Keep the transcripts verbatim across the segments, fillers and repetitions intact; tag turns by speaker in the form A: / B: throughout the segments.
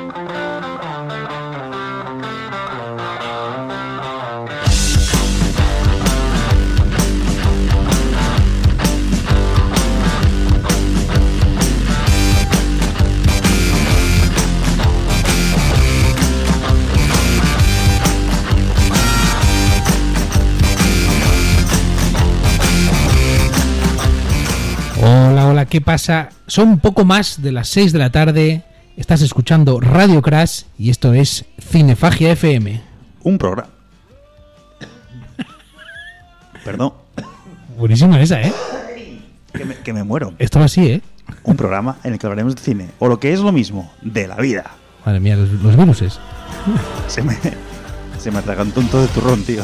A: ¿Qué pasa? Son un poco más de las seis de la tarde. Estás escuchando Radio Crash y esto es Cinefagia F M.
B: Un programa. Perdón.
A: Buenísima esa, ¿eh?
B: Que me, que me muero.
A: Esto va así, ¿eh?
B: Un programa en el que hablaremos de cine. O lo que es lo mismo, de la vida.
A: Madre mía, los, los viruses.
B: Se me, se me atragantó un todo de turrón, tío.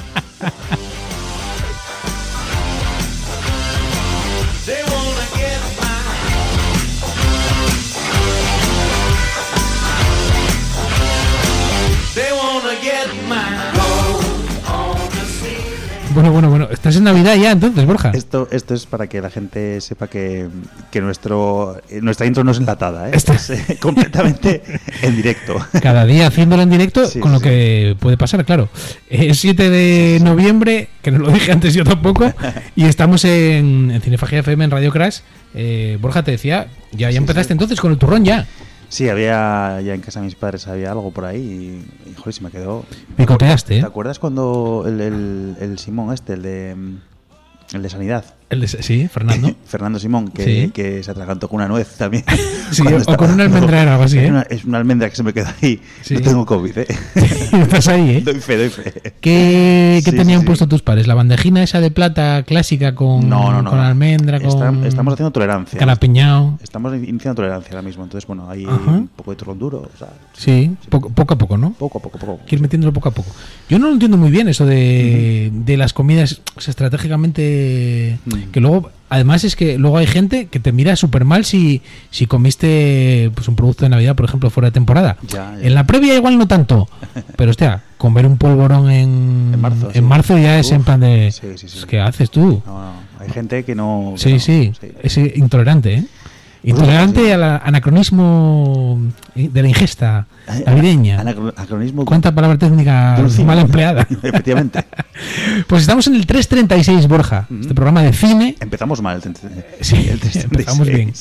A: Bueno, bueno, bueno. Estás en Navidad ya, entonces, Borja.
B: Esto, esto es para que la gente sepa que, que nuestro nuestra intro no es enlatada, ¿eh?
A: Esta...
B: Es eh, completamente en directo.
A: Cada día haciéndolo en directo, sí, con lo sí. que puede pasar, claro. Es siete de noviembre, que no lo dije antes yo tampoco, y estamos en, en Cinefagia F M, en Radio Crash. Eh, Borja, te decía, ya, ya sí, empezaste sí. entonces con el turrón ya.
B: Sí, había ya en casa de mis padres había algo por ahí y, y joder, se me quedó.
A: Me coteaste, ¿eh?
B: ¿Te acuerdas cuando el, el, el Simón este, el de el de Sanidad?
A: El de, sí, Fernando.
B: Fernando Simón, que,
A: sí.
B: que se atragantó con una nuez también.
A: Sí, o estaba, con una almendra o algo así, ¿eh?
B: Es una, es una almendra que se me queda ahí. Sí. No tengo COVID, ¿eh?
A: Estás ahí, ¿eh?
B: Doy fe, doy fe.
A: ¿Qué, qué
B: sí,
A: tenían
B: sí,
A: puesto
B: sí.
A: tus padres? ¿La bandejina esa de plata clásica con,
B: no, no, no,
A: con almendra?
B: Está,
A: con
B: estamos haciendo tolerancia.
A: Carapiñao.
B: Estamos iniciando tolerancia ahora mismo. Entonces, bueno, hay Ajá. un poco de turrón duro. O sea,
A: sí, sí. Poco, poco a poco, ¿no?
B: Poco a poco, poco a poco.
A: Quiero ir metiéndolo poco a poco. Yo no lo entiendo muy bien eso de, uh-huh. de las comidas, o sea, estratégicamente, uh-huh. que luego... Además es que luego hay gente que te mira súper mal si, si comiste pues un producto de Navidad, por ejemplo, fuera de temporada.
B: Ya, ya.
A: En la previa igual no tanto, pero hostia, comer un polvorón en,
B: en marzo,
A: en
B: sí.
A: marzo ya es
B: Uf,
A: en plan de...
B: Sí, sí, sí.
A: ¿Qué haces tú?
B: No, no, hay gente que no... Que
A: sí,
B: no,
A: sí,
B: sí,
A: es intolerante, ¿eh? Intolerante sí. al anacronismo de la ingesta navideña.
B: Anacronismo.
A: ¿Cuánta palabra técnica mal empleada?
B: Efectivamente.
A: Pues estamos en el trescientos treinta y seis, Borja. Uh-huh. Este programa de cine.
B: Empezamos mal. El
A: sí, el empezamos bien.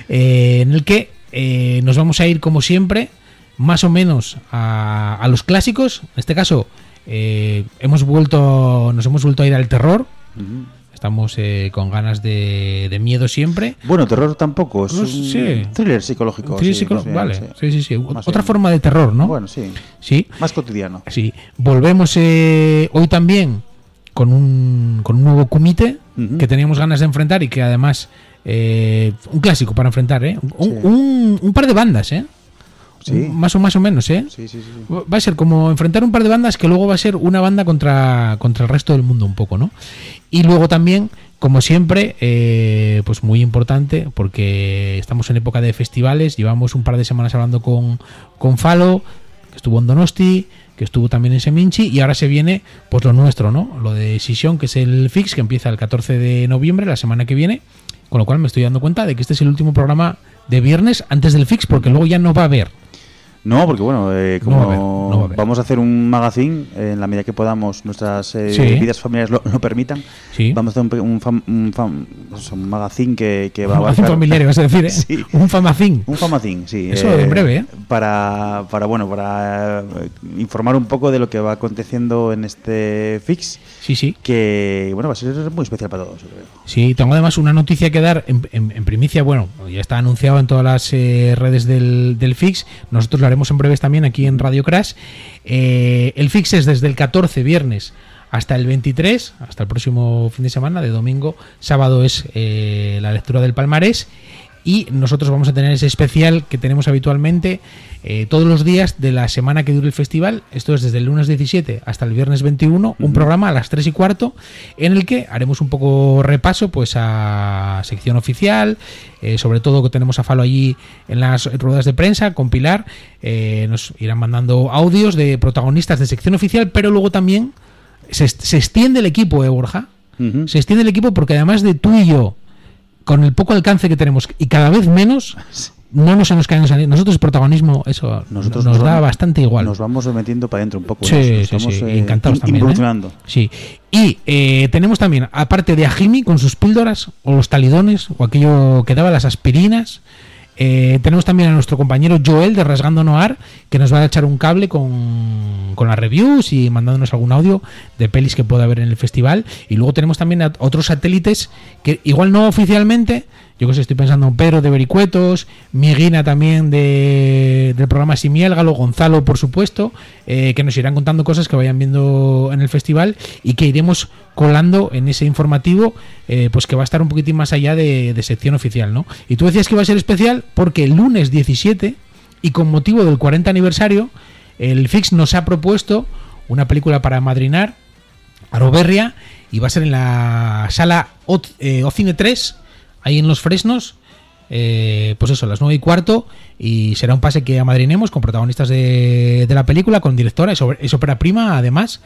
A: Eh, en el que eh, nos vamos a ir, como siempre, más o menos a, a los clásicos. En este caso, eh, hemos vuelto, nos hemos vuelto a ir al terror. Uh-huh. Estamos eh, con ganas de, de miedo siempre.
B: Bueno, terror tampoco, es
A: pues,
B: un
A: sí.
B: thriller psicológico.
A: Thriller
B: sí,
A: psicológico, vale.
B: Sí,
A: sí, sí. sí.
B: Más
A: Otra
B: bien.
A: forma de terror, ¿no?
B: Bueno, sí.
A: Sí.
B: Más cotidiano.
A: Sí. Volvemos eh, hoy también con un, con un nuevo comité uh-huh. que teníamos ganas de enfrentar y que además eh, un clásico para enfrentar, ¿eh? Un,
B: sí.
A: un, un par de bandas, ¿eh?
B: Sí.
A: Más o más o menos, ¿eh?
B: Sí, sí, sí.
A: Va a ser como enfrentar un par de bandas que luego va a ser una banda contra, contra el resto del mundo un poco, ¿no? Y luego también, como siempre, eh, pues muy importante, porque estamos en época de festivales, llevamos un par de semanas hablando con, con Falo, que estuvo en Donosti, que estuvo también en Seminci, y ahora se viene pues lo nuestro, ¿no? Lo de Sisión, que es el Fix, que empieza el catorce de noviembre, la semana que viene, con lo cual me estoy dando cuenta de que este es el último programa de viernes antes del Fix, porque luego ya no va a haber.
B: No, porque bueno, eh, como
A: no va a haber, no va a haber.
B: Vamos a hacer un magazine eh, en la medida que podamos, nuestras eh,
A: sí.
B: vidas familiares lo, lo permitan.
A: Sí.
B: Vamos a hacer un, un, fam, un, fam, un magazine que, que va
A: un
B: a abarcar...
A: Un familiar, vas a decir, ¿eh?
B: Sí.
A: Un famacín.
B: Un famacín, sí.
A: Eso
B: eh,
A: en breve, ¿eh?
B: Para, para, bueno, para eh, informar un poco de lo que va aconteciendo en este Fix.
A: Sí, sí.
B: Que, bueno, va a ser muy especial para todos, yo creo.
A: Sí, tengo además una noticia que dar en, en, en primicia. Bueno, ya está anunciado en todas las eh, redes del, del Fix. Nosotros lo haremos en breves también aquí en Radio Crash. Eh, el Fix es desde el catorce, viernes, hasta el veintitrés, hasta el próximo fin de semana. De domingo, sábado es eh, la lectura del palmarés. Y nosotros vamos a tener ese especial que tenemos habitualmente eh, todos los días de la semana que dure el festival. Esto es desde el lunes diecisiete hasta el viernes veintiuno, uh-huh. un programa a las tres y cuarto en el que haremos un poco repaso pues a sección oficial, eh, sobre todo que tenemos a Falo allí en las ruedas de prensa, con Pilar, eh, nos irán mandando audios de protagonistas de sección oficial, pero luego también se, se extiende el equipo, ¿eh, Borja? Uh-huh. Se extiende el equipo porque además de tú y yo, con el poco alcance que tenemos y cada vez menos, no nos se nos caen salir. Nosotros el protagonismo, eso
B: Nosotros
A: nos, nos da
B: vamos,
A: bastante igual.
B: Nos vamos metiendo para adentro un poco.
A: Sí,
B: nos
A: sí,
B: estamos,
A: sí.
B: Eh,
A: Encantados
B: in,
A: también.
B: involucionando.
A: ¿eh? Sí. Y eh, tenemos también, aparte de Ajimi con sus píldoras, o los talidones, o aquello que daba las aspirinas, eh, tenemos también a nuestro compañero Joel de Rasgando Noir, que nos va a echar un cable con, con las reviews y mandándonos algún audio de pelis que pueda haber en el festival. Y luego tenemos también a otros satélites que igual no oficialmente, yo que sé, estoy pensando en Pedro de Vericuetos, Miguina también de, del programa Simiélgalo, Gonzalo por supuesto, eh, que nos irán contando cosas que vayan viendo en el festival y que iremos colando en ese informativo, eh, pues que va a estar un poquitín más allá de, de sección oficial, ¿no? Y tú decías que iba a ser especial porque el lunes diecisiete, y con motivo del cuarenta aniversario, el F I X nos ha propuesto una película para madrinar, Aroberria, y va a ser en la sala O, eh, Ocine tres, ahí en Los Fresnos, eh, pues eso, a las nueve y cuarto, y será un pase que amadrinemos con protagonistas de, de la película, con directora, es, es ópera prima además,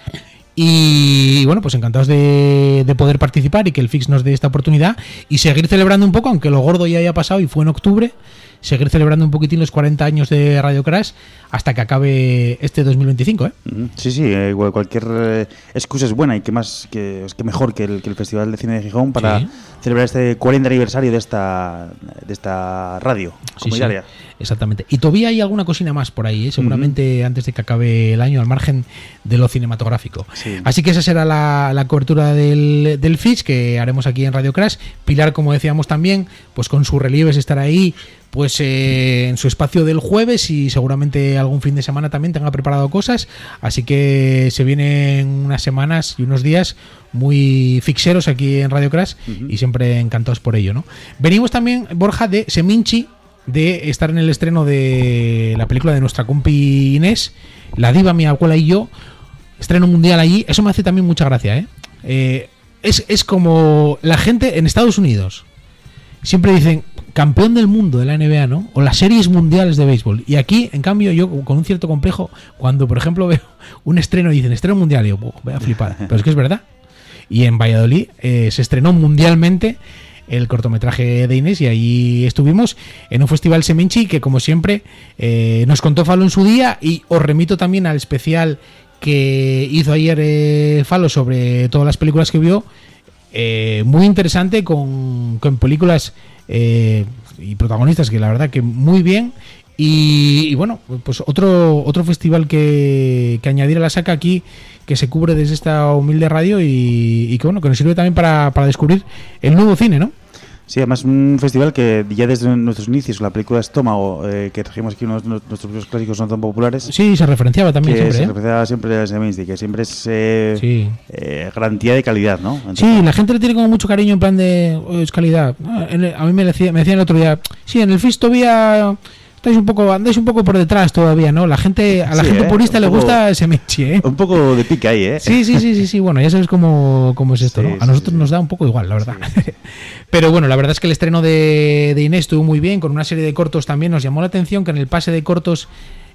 A: y bueno, pues encantados de, de poder participar y que el F I X nos dé esta oportunidad y seguir celebrando un poco, aunque lo gordo ya haya pasado y fue en octubre, seguir celebrando un poquitín los cuarenta años de Radio Crash hasta que acabe este dos mil veinticinco, ¿eh?
B: Sí, sí, eh, cualquier eh, excusa es buena y que más que, que mejor que el, que el Festival de Cine de Gijón para sí. celebrar este cuarenta aniversario de esta de esta radio comunitaria.
A: Sí, sí, exactamente. Y todavía hay alguna cosina más por ahí, ¿eh? Seguramente uh-huh. antes de que acabe el año, al margen de lo cinematográfico. Sí. Así que esa será la, la cobertura del, del F I X que haremos aquí en Radio Crash. Pilar, como decíamos también, pues con sus relieves estará ahí pues eh, en su espacio del jueves y seguramente algún fin de semana también tenga preparado cosas, así que se vienen unas semanas y unos días muy fixeros aquí en Radio Crash uh-huh. y siempre encantados por ello, ¿no? Venimos también, Borja, de Seminci, de estar en el estreno de la película de nuestra compi Inés, La diva, mi abuela y yo, estreno mundial allí, eso me hace también mucha gracia, ¿eh? Eh, es, es como la gente en Estados Unidos siempre dicen campeón del mundo de la N B A, ¿no? O las series mundiales de béisbol. Y aquí, en cambio, yo con un cierto complejo, cuando, por ejemplo, veo un estreno y dicen estreno mundial, digo, oh, voy a flipar. Pero es que es verdad. Y en Valladolid eh, se estrenó mundialmente el cortometraje de Inés y ahí estuvimos en un festival Seminci que, como siempre, eh, nos contó Falo en su día, y os remito también al especial que hizo ayer eh, Falo sobre todas las películas que vio. Eh, muy interesante, con, con películas eh, y protagonistas que la verdad que muy bien. Y, y bueno, pues otro otro festival que, que añadir a la saca aquí, que se cubre desde esta humilde radio y, y que bueno, que nos sirve también para, para descubrir el nuevo cine, ¿no?
B: Sí, además un festival que ya desde nuestros inicios, la película Estómago, eh, que trajimos aquí unos nuestros propios clásicos no tan populares.
A: Sí, se referenciaba también
B: que
A: siempre.
B: Se
A: ¿eh?
B: referenciaba siempre a Seminci, que siempre es eh, sí. eh, garantía de calidad, ¿no? Entonces,
A: sí, la gente le tiene como mucho cariño en plan de oh, es calidad. A mí me decía, me decían el otro día, sí, en el F I S todavía estáis un poco, andáis un poco por detrás todavía, ¿no? La gente, a la sí, gente eh, purista le poco, gusta Seminci, ¿eh?
B: Un poco de pique ahí, ¿eh?
A: Sí, sí, sí, sí, sí. Bueno, ya sabes cómo, cómo es esto, sí, ¿no? A nosotros sí, sí. nos da un poco igual, la verdad. Sí. Pero bueno, la verdad es que el estreno de, de Inés estuvo muy bien, con una serie de cortos también. Nos llamó la atención que en el pase de cortos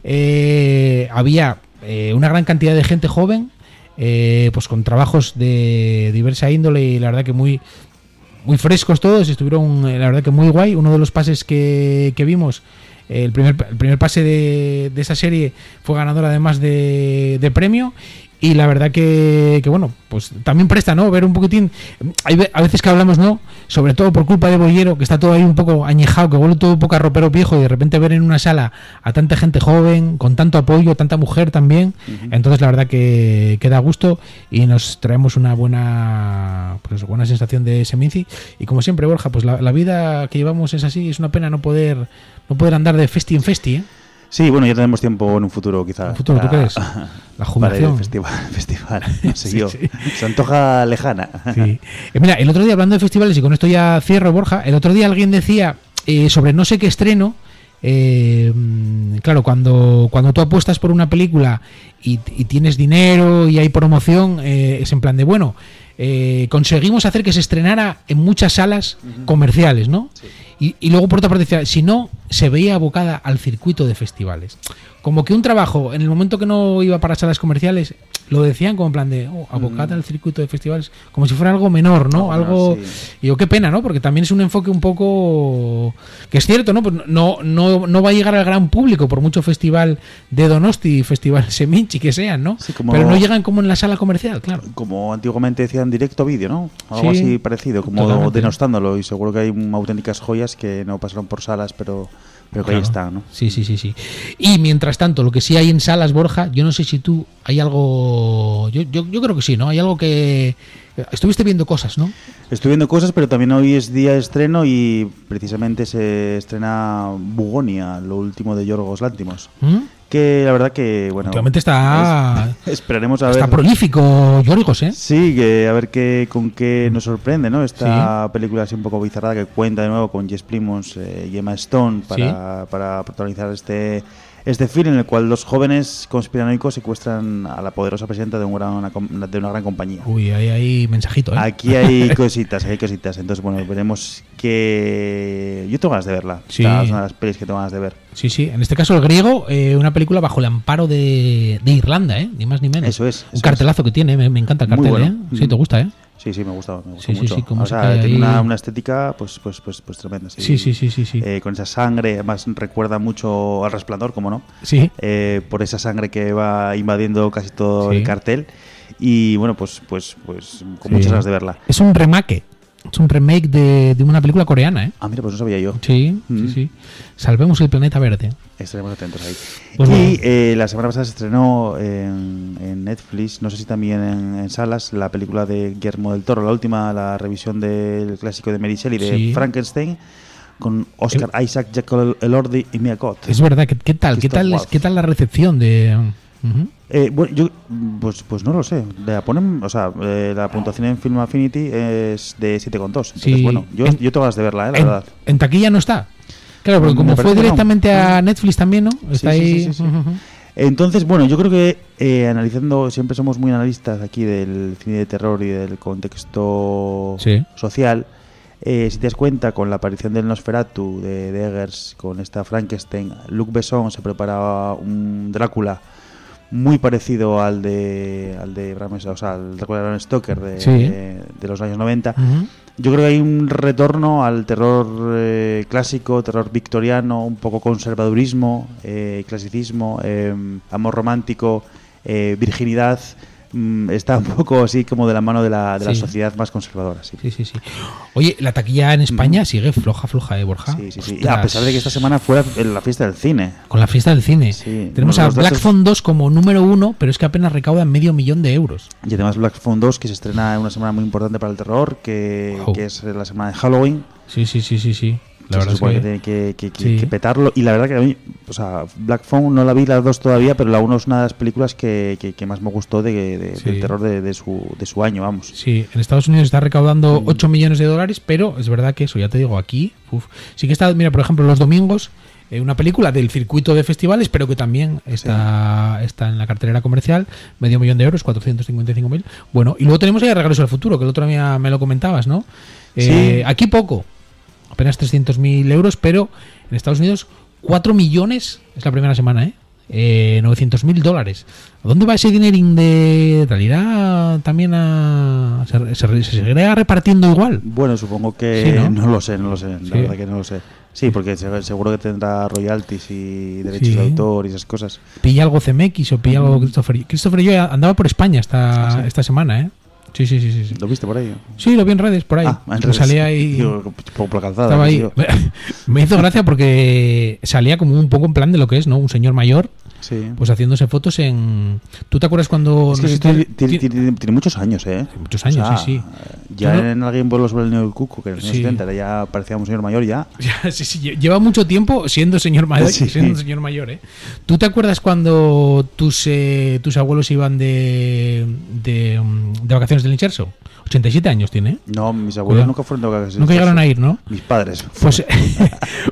A: eh, había eh, una gran cantidad de gente joven, eh, pues con trabajos de diversa índole, y la verdad que muy muy frescos todos, estuvieron la verdad que muy guay. Uno de los pases que, que vimos, el primer, el primer pase de, de esa serie, fue ganador además de, de premio. Y la verdad que, que, bueno, pues también presta, ¿no? Ver un poquitín. Hay a veces que hablamos, ¿no? Sobre todo por culpa de Bollero, que está todo ahí un poco añejado, que vuelve todo un poco a ropero viejo, y de repente ver en una sala a tanta gente joven, con tanto apoyo, tanta mujer también. Uh-huh. Entonces, la verdad que, que da gusto y nos traemos una buena pues buena sensación de Seminci. Y como siempre, Borja, pues la, la vida que llevamos es así. Es una pena no poder, no poder andar de festi en festi, ¿eh?
B: Sí, bueno, ya tenemos tiempo en un futuro, quizá.
A: ¿En un futuro, tú crees? La jubilación.
B: Para el festival, festival no sé sí, yo. Sí. Se antoja lejana.
A: Sí. Eh, mira, el otro día, hablando de festivales, y con esto ya cierro, Borja, el otro día alguien decía eh, sobre no sé qué estreno, eh, claro, cuando, cuando tú apuestas por una película y, y tienes dinero y hay promoción, eh, es en plan de, bueno, eh, conseguimos hacer que se estrenara en muchas salas uh-huh. comerciales, ¿no? Sí. Y, y luego, por otra parte, decía, si no, se veía abocada al circuito de festivales. Como que un trabajo, en el momento que no iba para salas comerciales, lo decían como en plan de oh, abocada mm. al circuito de festivales, como si fuera algo menor, ¿no? Oh, algo. No, sí. Y digo, qué pena, ¿no? Porque también es un enfoque un poco. Que es cierto, ¿no? Pues no, no, no va a llegar al gran público, por mucho festival de Donosti, festival Seminci que sean, ¿no?
B: Sí, como...
A: Pero no llegan como en la sala comercial, claro.
B: Como antiguamente decían directo vídeo, ¿no? Algo sí, así parecido, como totalmente. Denostándolo. Y seguro que hay auténticas joyas que no pasaron por salas, pero. Pero que claro. Ahí está, ¿no?
A: Sí, sí, sí, sí. Y mientras tanto, lo que sí hay en salas, Borja, yo no sé si tú hay algo... Yo, yo, yo creo que sí, ¿no? Hay algo que... Estuviste viendo cosas, ¿no?
B: Estoy viendo cosas, pero también hoy es día de estreno y precisamente se estrena Bugonia, lo último de Yorgos Lanthimos. ¿Mm? Que la verdad que, bueno...
A: Últimamente está...
B: Es, esperaremos a ver...
A: Está prolífico Yorgos, ¿eh?
B: Sí, que a ver qué, con qué nos sorprende, ¿no? Esta sí. película así un poco bizarrada que cuenta de nuevo con Jess Plimons eh, y Emma Stone para, sí. para protagonizar este... Este film en el cual los jóvenes conspiranoicos secuestran a la poderosa presidenta de, un gran, una, de una gran compañía.
A: Uy, ahí hay mensajito, ¿eh?
B: Aquí hay cositas, hay cositas. Entonces, bueno, veremos que... Yo tengo ganas de verla.
A: Sí.
B: Esta es una de las pelis que tengo ganas de ver.
A: Sí, sí. En este caso, El Griego, eh, una película bajo el amparo de, de Irlanda, ¿eh? Ni más ni menos.
B: Eso es. Eso
A: un cartelazo
B: es.
A: que tiene, me, me encanta el cartel,
B: bueno.
A: ¿eh? Sí, te gusta, ¿eh?
B: Sí, sí, me gusta, me gusta
A: sí,
B: mucho.
A: Sí, sí,
B: o sea, tiene
A: ahí...
B: una, una estética pues pues pues pues tremenda. Sí,
A: sí, sí, sí, sí, sí.
B: Eh, con esa sangre, además recuerda mucho al Resplandor, ¿cómo no?
A: Sí.
B: Eh, por esa sangre que va invadiendo casi todo
A: sí.
B: el cartel. Y bueno, pues pues pues con
A: sí.
B: muchas ganas de verla.
A: Es un remake. Es un remake de, de una película coreana, ¿eh?
B: Ah, mira, pues no sabía yo.
A: Sí, mm. sí, sí. Salvemos el planeta verde.
B: Estaremos atentos ahí.
A: Pues
B: y
A: bueno.
B: eh, la semana pasada se estrenó en, en Netflix, no sé si también en, en salas, la película de Guillermo del Toro, la última, la revisión del clásico de Mary Shelley, de sí. Frankenstein, con Oscar eh, Isaac, Jacob Elordi y Mia Goth.
A: Es verdad, ¿qué, qué tal? ¿Qué tal, ¿Qué tal la recepción de...? Uh-huh.
B: Eh, bueno, yo pues pues no lo sé. La ponen, o sea, eh, la puntuación en Film Affinity es de siete coma dos. Entonces, sí. bueno, yo, en, yo tengo ganas de verla, eh, la
A: en,
B: verdad.
A: En taquilla no está. Claro, porque como fue directamente no. a Netflix también, ¿no? Está
B: sí,
A: ahí.
B: Sí, sí, sí, sí. Uh-huh. Entonces, bueno, yo creo que eh, analizando, siempre somos muy analistas aquí del cine de terror y del contexto
A: sí.
B: social. Eh, si te das cuenta, con la aparición del Nosferatu de, de Eggers, con esta Frankenstein, Luc Besson se preparaba un Drácula muy parecido al de al de Bram, o sea, al Drácula de Bram Stoker de,
A: sí.
B: de, de los años noventa.
A: Uh-huh.
B: Yo creo que hay un retorno al terror eh, clásico, terror victoriano, un poco conservadurismo, eh, clasicismo, eh, amor romántico, eh, virginidad. Está un poco así como de la mano de la, de
A: sí.
B: la sociedad más conservadora. Sí.
A: sí, sí, sí. Oye, la taquilla en España mm. sigue floja, floja, ¿eh, Borja?
B: Sí, sí, sí. A pesar de que esta semana fue la, la fiesta del cine.
A: Con la fiesta del cine.
B: Sí.
A: Tenemos bueno, a Black datos... Phone dos como número uno, pero es que apenas recauda medio millón de euros.
B: Y además Black Phone dos, que se estrena en una semana muy importante para el terror, que, oh. que es la semana de Halloween.
A: Sí, sí, sí, sí, sí. La verdad
B: se supone
A: es
B: que, que tiene que, que,
A: sí.
B: que petarlo. Y la verdad que a mí, o sea, Black Phone no la vi las dos todavía, pero la uno es una de las películas que, que, que más me gustó de, de,
A: sí.
B: del terror de, de, su, de su año, vamos.
A: Sí, en Estados Unidos está recaudando mm. ocho millones de dólares, pero es verdad que eso, ya te digo, aquí, uf, sí que está, mira, por ejemplo, los domingos, eh, una película del circuito de festivales, pero que también está, sí. está en la cartelera comercial, medio millón de euros, cuatrocientos cincuenta y cinco mil. Bueno, y luego tenemos ahí Regreso al Futuro, que el otro día me lo comentabas, ¿no? Eh,
B: sí.
A: Aquí poco. Apenas trescientos mil euros, pero en Estados Unidos cuatro millones, es la primera semana, ¿eh? eh novecientos mil dólares. ¿A dónde va ese dinerín de tal? ¿Irá también a... ¿Se, se, se seguirá repartiendo igual?
B: Bueno, supongo que...
A: Sí, ¿no?
B: no lo sé, no lo sé, la
A: sí.
B: verdad que no lo sé. Sí, porque seguro que tendrá royalties y derechos sí. de autor y esas cosas.
A: ¿Pilla algo C M X o pilla mm. algo Christopher? Christopher yo andaba por España esta, ah, ¿sí? esta semana, ¿eh? Sí, sí, sí, sí.
B: ¿Lo viste por ahí?
A: Sí, lo vi en redes, por ahí.
B: Ah, en redes.
A: Salía ahí...
B: Digo, por la calzada.
A: Estaba ahí. Me hizo gracia porque salía como un poco en plan de lo que es, ¿no? Un señor mayor,
B: sí.
A: pues haciéndose fotos en... ¿Tú te acuerdas cuando...?
B: Es que no tiene, tiene, tiene, tiene muchos años, ¿eh?
A: Muchos años, o sea, sí, sí.
B: Ya
A: no,
B: en alguien vuelve sobre el Neo del Cuco, que en los
A: sí.
B: años setenta ya parecía un señor mayor ya.
A: ya sí, sí, lleva mucho tiempo siendo señor mayor, sí. siendo un señor mayor, ¿eh? ¿Tú te acuerdas cuando tus, eh, tus abuelos iban de, de, de vacaciones del Incherso? ochenta y siete años tiene.
B: No, mis abuelos Cuidado. nunca fueron de vacaciones.
A: Nunca llegaron a ir, ¿no?
B: Mis padres.
A: Pues,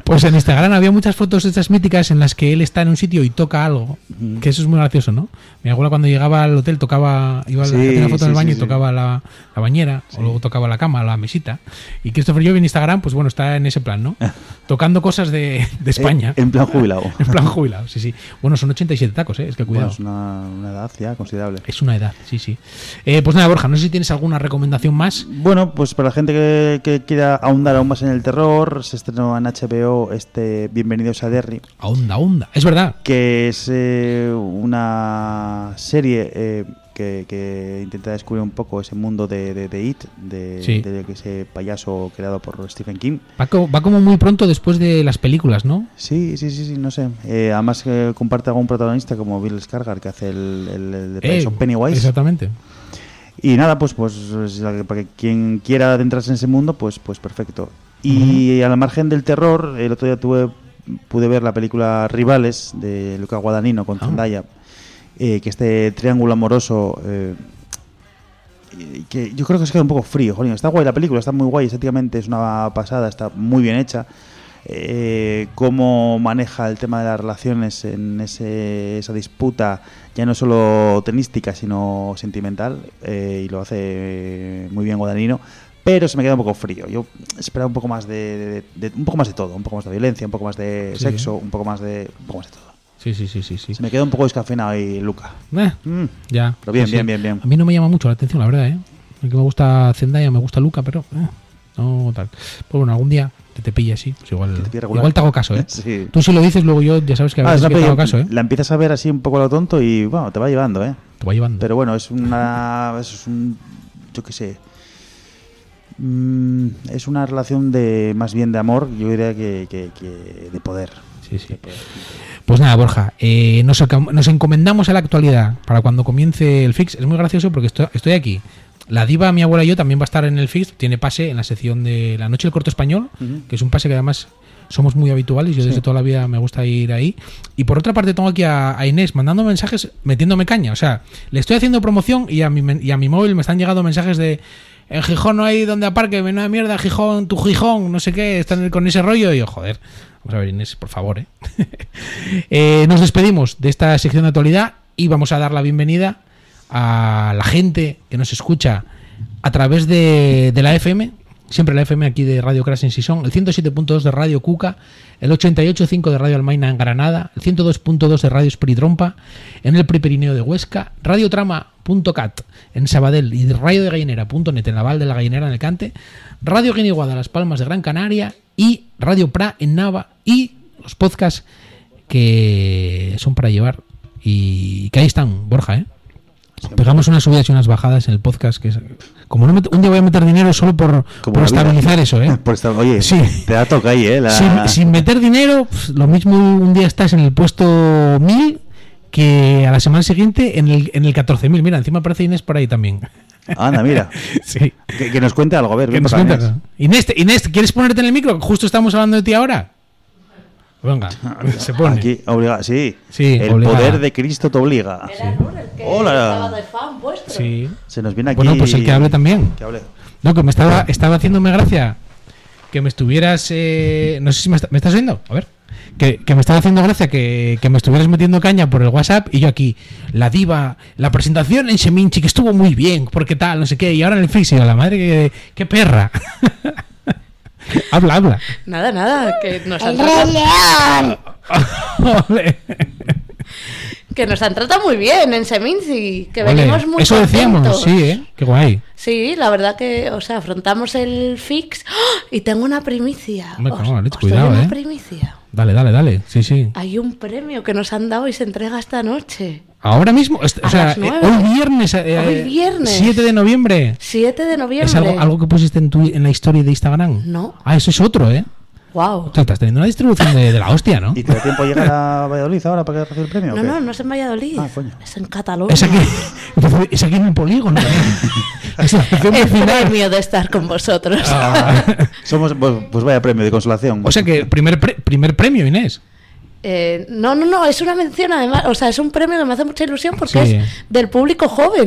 A: Pues en Instagram había muchas fotos de estas míticas en las que él está en un sitio y toca algo, mm. que eso es muy gracioso, ¿no? Mi abuela cuando llegaba al hotel tocaba, iba sí, a hacer una foto sí, en el baño sí, y tocaba sí. la, la bañera, sí. o luego tocaba la cama, la mesita. Y Christopher Lloyd en Instagram, pues bueno, está en ese plan, ¿no? Tocando cosas de, de España.
B: En, en plan jubilado.
A: En plan jubilado, sí, sí. Bueno, son ochenta y siete tacos, ¿eh? Es que cuidado.
B: Bueno, es una, una edad ya considerable.
A: Es una edad, sí, sí. Eh, pues nada, Borja, no sé si tienes alguna recomendación más.
B: Bueno, pues para la gente que, que quiera ahondar aún más en el terror, se estrenó en H B O este Bienvenidos a Derry.
A: Ahonda, ahonda, es verdad.
B: Que es eh, una serie eh, que, que intenta descubrir un poco ese mundo de, de, de It, de, sí. de, de ese payaso creado por Stephen King.
A: Va, co- va como muy pronto después de las películas, ¿no?
B: Sí, sí, sí, sí no sé. Eh, además que comparte algún protagonista como Bill Skarsgård, que hace el, el, el de payaso eh, Pennywise.
A: Exactamente.
B: Y nada, pues, pues para que quien quiera adentrarse en ese mundo, pues, pues perfecto. Y uh-huh. al margen del terror, el otro día tuve pude ver la película Rivales de Luca Guadagnino con uh-huh. Zendaya, eh, que este triángulo amoroso, eh, que yo creo que se queda un poco frío. Jolín, está guay la película, está muy guay, estéticamente es una pasada, está muy bien hecha. Eh, cómo maneja el tema de las relaciones en ese, esa disputa, ya no solo tenística sino sentimental, eh, y lo hace muy bien Guadagnino, pero se me queda un poco frío. Yo esperaba un poco más de, de, de un poco más de todo, un poco más de violencia, un poco más de sí, sexo, un poco más de un poco más de todo.
A: Sí, sí, sí, sí, sí.
B: Se me queda un poco descafeinado ahí, Luca.
A: Eh, mm. Ya.
B: Pero bien,
A: sí,
B: bien,
A: sí.
B: bien, bien.
A: A mí no me llama mucho la atención, la verdad, ¿eh? A mí que me gusta Zendaya, me gusta Luca, pero eh, no tal. Pues bueno, algún día que te pille así, pues igual, te igual te hago caso, ¿eh? Sí. Tú si lo dices, luego yo ya sabes que a veces ah, que te hago caso, ¿eh?
B: La empiezas a ver así un poco a lo tonto y bueno, te va llevando, ¿eh?
A: Te va llevando.
B: Pero bueno, es una, es un, yo qué sé, mm, es una relación de más bien de amor, yo diría que, que, que de poder.
A: Sí, sí. Pues nada, Borja, eh, nos, nos encomendamos a la actualidad para cuando comience el Fix. Es muy gracioso porque estoy, estoy aquí. La diva, mi abuela y yo también va a estar en el Fix. Tiene pase en la sección de La Noche del Corto Español, uh-huh. que es un pase que además somos muy habituales. Yo desde sí. toda la vida me gusta ir ahí. Y por otra parte tengo aquí a, a Inés mandando mensajes, metiéndome caña. O sea, le estoy haciendo promoción y a mi, y a mi móvil me están llegando mensajes de en Gijón no hay donde aparque, menuda mierda, Gijón, tu Gijón, no sé qué, están con ese rollo. Y yo, joder, vamos a ver, Inés, por favor, ¿eh? eh, nos despedimos de esta sección de actualidad y vamos a dar la bienvenida a la gente que nos escucha a través de, de la F M, siempre la F M aquí de Radio Crash en Sison, el ciento siete punto dos de Radio Cuca, el ochenta y ocho punto cinco de Radio Almaina en Granada, el ciento dos punto dos de Radio Esperitrompa en el Prepirineo de Huesca, radiotrama punto cat en Sabadell y radio de gallinera punto net en la Val de la Gallinera en Alicante, Radio Guiniguada Las Palmas de Gran Canaria y Radio Pra en Nava, y los podcasts que son para llevar y que ahí están, Borja, ¿eh? Pegamos unas subidas y unas bajadas en el podcast que es, como no met, un día voy a meter dinero solo por, por estabilizar eso, ¿eh?
B: Por estar, oye, sí. Te da toca ahí, ¿eh? La...
A: Sin, sin meter dinero, pues, lo mismo un día estás en el puesto mil que a la semana siguiente en el, en el catorce mil. Mira, encima aparece Inés por ahí también.
B: Anda, mira.
A: Sí.
B: Que, que nos cuente algo, a ver.
A: Que nos cuente algo. Inés, Inés, ¿quieres ponerte en el micro? Justo estamos hablando de ti ahora. Venga, se pone.
B: Aquí, obliga, sí.
A: sí.
B: El obligada. Poder de Cristo te obliga.
C: Era sí. Nur, el que
B: Hola.
C: estaba de fan vuestro.
A: Sí.
B: Se nos viene aquí.
A: Bueno, pues el que hable también.
B: Que hable.
A: No, que me estaba, estaba haciéndome gracia que me estuvieras. Eh, no sé si me, está, me estás oyendo. A ver. Que, que me estaba haciendo gracia que, que me estuvieras metiendo caña por el WhatsApp y yo aquí, la diva, la presentación en Seminci, que estuvo muy bien, porque tal, no sé qué, y ahora en el Fix, y la madre, que, qué perra. Habla, habla.
C: Nada, nada, que nos han
D: tratado...
C: que nos han tratado muy bien en Seminci, que
A: Ole,
C: venimos muy
A: eso
C: contentos.
A: Decíamos, sí, ¿eh? Qué guay.
C: Sí, la verdad que, o sea, afrontamos el Fix ¡oh! Y tengo una primicia.
A: Hombre,
C: os,
A: no,
C: os
A: cuidado,
C: doy una
A: ¿eh?
C: primicia.
A: Dale, dale, dale, sí, sí.
C: Hay un premio que nos han dado y se entrega esta noche.
A: Ahora mismo, o sea, eh, hoy viernes, eh,
C: hoy viernes,
A: siete de noviembre.
C: siete de noviembre.
A: ¿Es algo, algo que pusiste en, tu, en la historia de Instagram?
C: No.
A: Ah, eso es otro, ¿eh?
C: Wow.
A: O sea, estás teniendo una distribución de, de la hostia, ¿no?
B: ¿Y te da tiempo a llegar a Valladolid ahora para que recibas el premio?
C: No,
B: ¿o qué?
C: no, no es en Valladolid.
B: Ah, coño.
C: Es en Cataluña.
A: Es aquí, es aquí en un polígono. Es
C: el premio de estar con vosotros.
B: Ah, somos, pues, pues vaya premio de consolación.
A: O sea que primer, pre, primer premio, Inés.
C: Eh, no, no, no, es una mención además, o sea, es un premio que me hace mucha ilusión porque
A: sí.
C: es del público joven.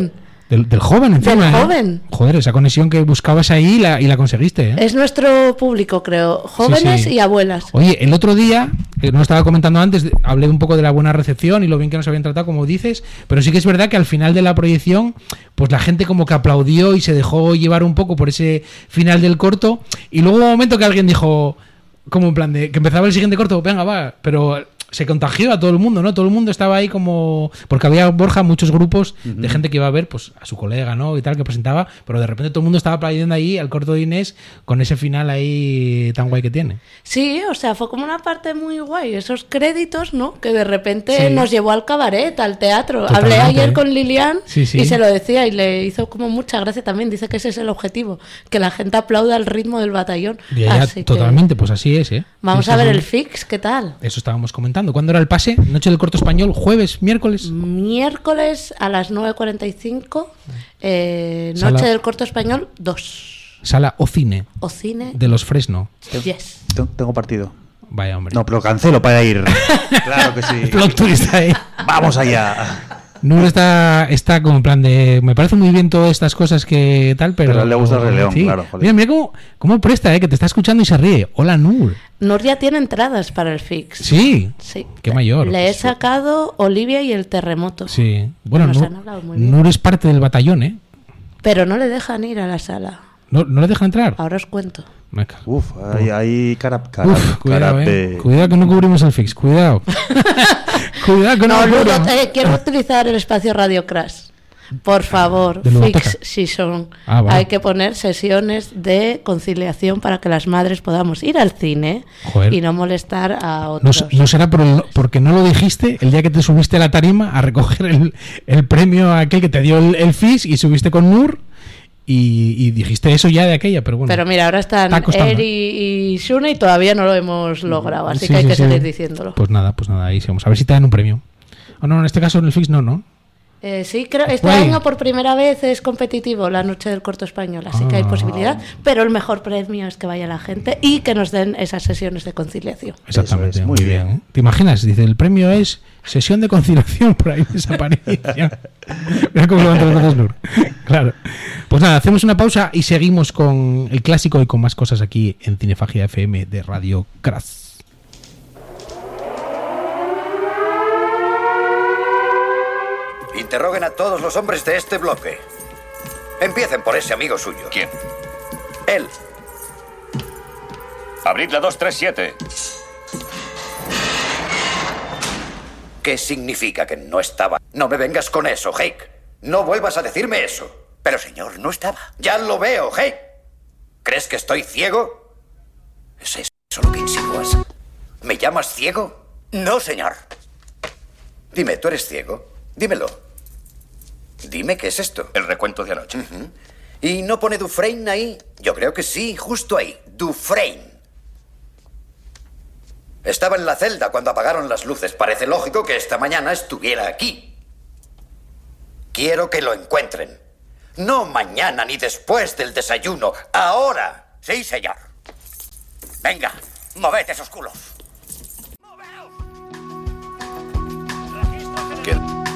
A: Del, del joven, encima.
C: Del
A: ¿eh?
C: joven.
A: Joder, esa conexión que buscabas ahí y la, y la conseguiste. ¿eh?
C: Es nuestro público, creo. Jóvenes
A: sí, sí.
C: y abuelas.
A: Oye, el otro día, que no estaba comentando antes, hablé un poco de la buena recepción y lo bien que nos habían tratado, como dices, pero sí que es verdad que al final de la proyección, pues la gente como que aplaudió y se dejó llevar un poco por ese final del corto. Y luego hubo un momento que alguien dijo, como en plan de que empezaba el siguiente corto, venga, va, pero se contagió a todo el mundo, ¿no? Todo el mundo estaba ahí como... Porque había, Borja, muchos grupos uh-huh. de gente que iba a ver pues a su colega, ¿no? Y tal, que presentaba, pero de repente todo el mundo estaba aplaudiendo ahí al corto de Inés con ese final ahí tan guay que tiene.
C: Sí, o sea, fue como una parte muy guay, esos créditos, ¿no? Que de repente sí. nos llevó al cabaret, al teatro. Totalmente. Hablé ayer con Lilian sí, sí. y se lo decía y le hizo como mucha gracia también. Dice que ese es el objetivo, que la gente aplauda al ritmo del batallón.
A: Y ella, así totalmente, que... pues así es, ¿eh?
C: Vamos
A: sí,
C: a ver
A: sí.
C: el fix, ¿qué tal?
A: Eso estábamos comentando. ¿Cuándo era el pase? ¿Noche del corto español? ¿Jueves? ¿Miércoles?
C: Miércoles a las nueve cuarenta y cinco. Eh, Noche Sala... del corto español dos.
A: Sala o cine.
C: O cine.
A: De los Fresno.
C: Yes.
B: Tengo partido.
A: Vaya, hombre.
B: No, pero cancelo para ir. Claro que sí.
A: Plot twist ahí.
B: Vamos allá.
A: Nur está, está como en plan de... Me parece muy bien todas estas cosas que tal, pero...
B: Pero le gusta el Rey León,
A: sí.
B: claro. Joder.
A: Mira, mira cómo, cómo presta, ¿eh? Que te está escuchando y se ríe. Hola, Nur.
C: Nur ya tiene entradas para el fix.
A: Sí.
C: Sí.
A: Qué mayor.
C: Le he sacado Olivia y el terremoto.
A: Sí. Bueno, Nur, Nur es parte del batallón, ¿eh?
C: Pero no le dejan ir a la sala.
A: ¿No, no le dejan entrar?
C: Ahora os cuento.
B: Uf, hay, hay cara, cara,
A: Uf, cuidado,
B: cara
A: eh. Cuidado que no cubrimos el fix, cuidado. Cuidado que no,
C: no, no eh, quiero utilizar el espacio Radio Crash. Por favor, Fix Season. Ah, vale. Hay que poner sesiones de conciliación para que las madres podamos ir al cine. Joder. Y no molestar a otros.
A: No, no será por el, porque no lo dijiste el día que te subiste a la tarima a recoger el, el premio a aquel que te dio el, el Fix y subiste con Nur. Y, y dijiste eso ya de aquella, pero bueno.
C: Pero mira, ahora están Eri y Shune y todavía no lo hemos logrado, así sí, que hay sí, que sí. seguir diciéndolo.
A: Pues nada, pues nada, ahí vamos. A ver si te dan un premio. O oh, no, en este caso en el Fix no, ¿no?
C: Eh, sí, creo este Guay. año por primera vez es competitivo la Noche del Corto Español, así ah. que hay posibilidad, pero el mejor premio es que vaya la gente y que nos den esas sesiones de conciliación.
A: Exactamente,
B: es, muy bien. bien.
A: ¿Te imaginas? Dice, el premio es sesión de conciliación, por ahí desaparece. Mira cómo levantan los Nur. Claro. Pues nada, hacemos una pausa y seguimos con el clásico y con más cosas aquí en Cinefagia F M de Radio Crash.
D: Interroguen a todos los hombres de este bloque. Empiecen por ese amigo suyo.
E: ¿Quién?
D: Él.
E: Abrid la dos tres siete.
D: ¿Qué significa que no estaba? No me vengas con eso, Hake. No vuelvas a decirme eso. Pero, señor, no estaba. Ya lo veo, Hake. ¿Crees que estoy ciego? ¿Es eso lo que insinúas? ¿Me llamas ciego? No, señor. Dime, ¿tú eres ciego? Dímelo. Dime qué es esto.
E: El recuento de anoche.
D: Uh-huh. ¿Y no pone Dufresne ahí? Yo creo que sí, justo ahí. Dufresne. Estaba en la celda cuando apagaron las luces. Parece lógico que esta mañana estuviera aquí. Quiero que lo encuentren. No mañana ni después del desayuno. Ahora. Sí, señor. Venga, moved esos culos. ¡Moveos!
E: ¿Qué?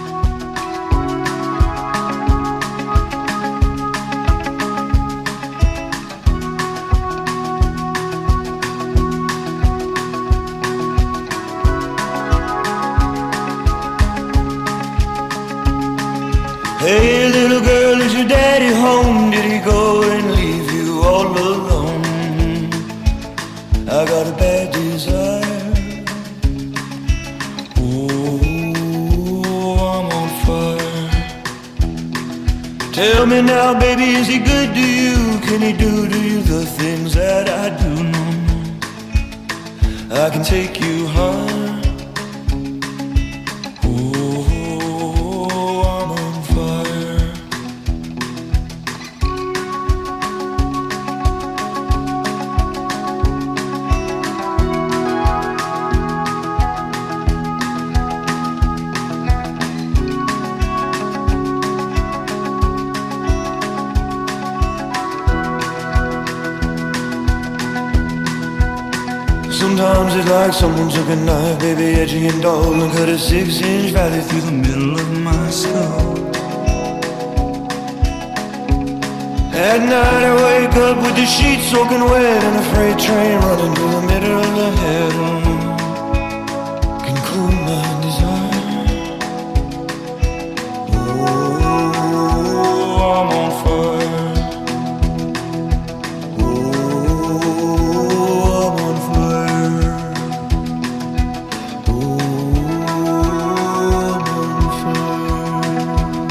F: Hey, little girl, is your daddy home? Did he go and leave you all alone? I got a bad desire. Oh, I'm on fire. Tell me now, baby, is he good to you? Can he do to you the things that I do? No, no. I can take you home. Sometimes it's like someone took a knife, baby, edgy and dull, and cut a six-inch valley through the middle of my skull. At night I wake up with the sheets soaking wet and a freight train running through the middle of the head. Can cool my desire. Oh, I'm on fire. Oh, I'm on fire. Oh, I'm on fire.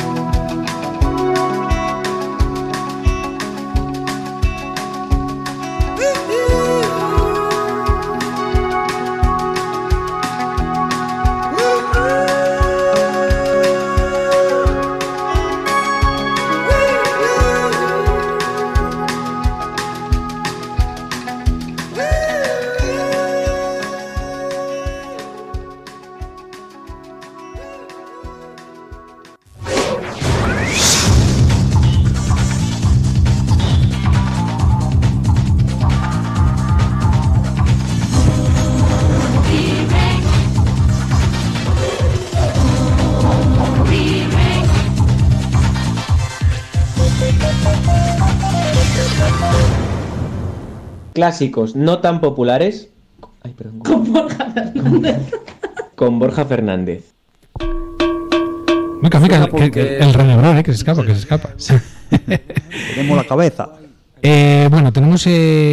G: Clásicos no tan populares. Ay, perdón.
C: Con Borja Fernández.
G: Con Borja Fernández.
A: Mica, mica, que, que, el renebrón, eh, que se escapa, que se escapa.
B: Tenemos la cabeza.
A: Eh, bueno, tenemos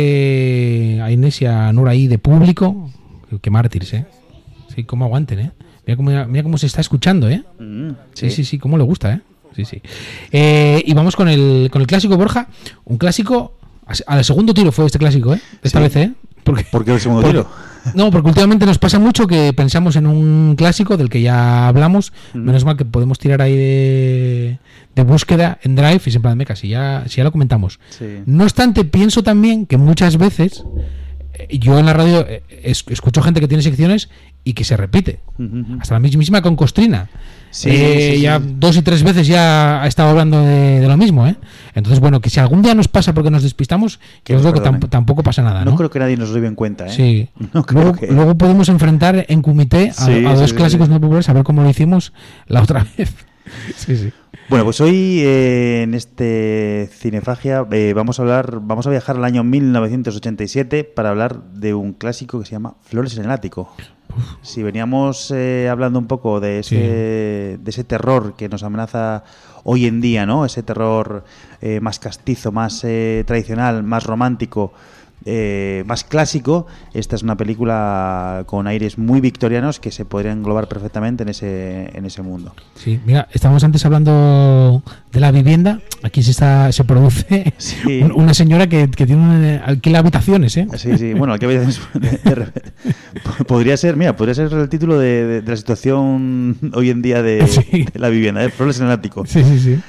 A: eh, a Inés y a Nura ahí de público. Qué mártires, ¿eh? Sí, cómo aguanten, ¿eh? Mira cómo, mira cómo se está escuchando, ¿eh? Mm, sí, sí, sí, sí, cómo le gusta, ¿eh? Sí, sí. Eh, y vamos con el, con el clásico, Borja. Un clásico... Al segundo tiro fue este clásico, ¿eh? Esta
B: sí.
A: vez, ¿eh?
B: Porque, ¿Por qué el segundo
A: porque,
B: tiro?
A: No, porque últimamente nos pasa mucho que pensamos en un clásico del que ya hablamos. Mm. Menos mal que podemos tirar ahí de, de búsqueda en Drive y siempre meca, si ya, si ya lo comentamos.
B: Sí.
A: No obstante, pienso también que muchas veces yo en la radio escucho gente que tiene secciones y que se repite. Uh-huh. Hasta la mismísima con Costrina. Sí, eh, sí, ya sí. dos y tres veces ya ha estado hablando de, de lo mismo, ¿eh? Entonces, bueno, que si algún día nos pasa porque nos despistamos, que yo creo que tamp- tampoco pasa nada, ¿no?
B: No creo que nadie nos lo lleve en cuenta, ¿eh?
A: Sí.
B: No creo
A: luego,
B: que...
A: luego podemos enfrentar en comité a,
B: sí,
A: a dos
B: sí,
A: clásicos
B: sí.
A: no populares a ver cómo lo hicimos la otra vez. Sí, sí.
B: Bueno, pues hoy eh, en este Cinefagia eh, vamos a hablar, vamos a viajar al año mil novecientos ochenta y siete para hablar de un clásico que se llama Flores en el ático. Si veníamos eh, hablando un poco de ese, sí. de ese terror que nos amenaza hoy en día, ¿no? Ese terror eh, más castizo, más eh, tradicional, más romántico, eh, más clásico. Esta es una película con aires muy victorianos que se podría englobar perfectamente en ese en ese mundo.
A: Sí, mira, estábamos antes hablando de la vivienda. Aquí se está se produce sí. una señora que, que tiene una, alquila habitaciones, ¿eh?
B: Sí, sí. Bueno, alquila habitaciones. De, de, de, podría ser, mira, podría ser el título de, de, de la situación hoy en día de, sí. de la vivienda, ¿eh? Flores en el ático.
A: Sí, sí, sí.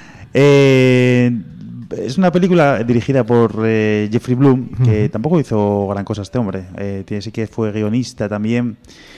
B: Eh, es una película dirigida por eh, Jeffrey Bloom, que uh-huh. tampoco hizo gran cosa este hombre. Eh, tiene, sí que fue guionista también.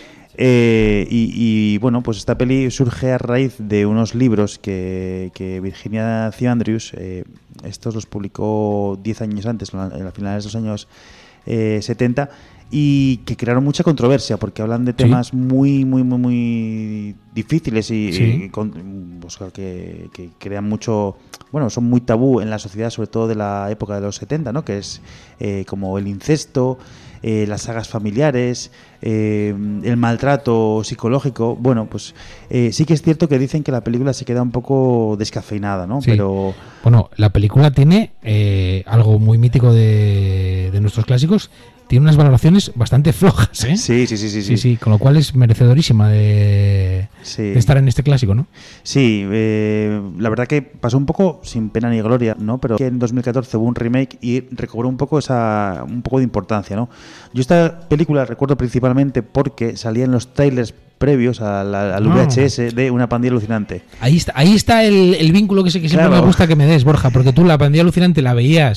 B: Eh, y, y bueno, pues esta peli surge a raíz de unos libros que, que Virginia C. Andrews, eh, estos los publicó diez años antes, en las finales de los años eh, setenta, y que crearon mucha controversia porque hablan de temas ¿Sí? muy, muy, muy, muy difíciles y, ¿Sí? y con, pues, que, que crean mucho, bueno, son muy tabú en la sociedad, sobre todo de la época de los setenta, ¿no? Que es eh, como el incesto, eh, las sagas familiares, eh, el maltrato psicológico. Bueno, pues eh, sí que es cierto que dicen que la película se queda un poco descafeinada, ¿no?
A: Sí.
B: Pero
A: bueno, la película tiene eh, algo muy mítico de, de nuestros clásicos. Tiene unas valoraciones bastante flojas, ¿eh?
B: Sí, sí, sí, sí,
A: sí, sí. Con lo cual es merecedorísima de, sí. de estar en este clásico, ¿no?
B: Sí, eh, la verdad que pasó un poco sin pena ni gloria, ¿no? Pero que en dos mil catorce hubo un remake y recobró un poco esa, un poco de importancia, ¿no? Yo esta película recuerdo principalmente porque salía en los trailers previos al, al V H S oh. de Una pandilla alucinante.
A: Ahí está, ahí está el, el vínculo que, sé que siempre claro. me gusta que me des, Borja, porque tú La pandilla alucinante la veías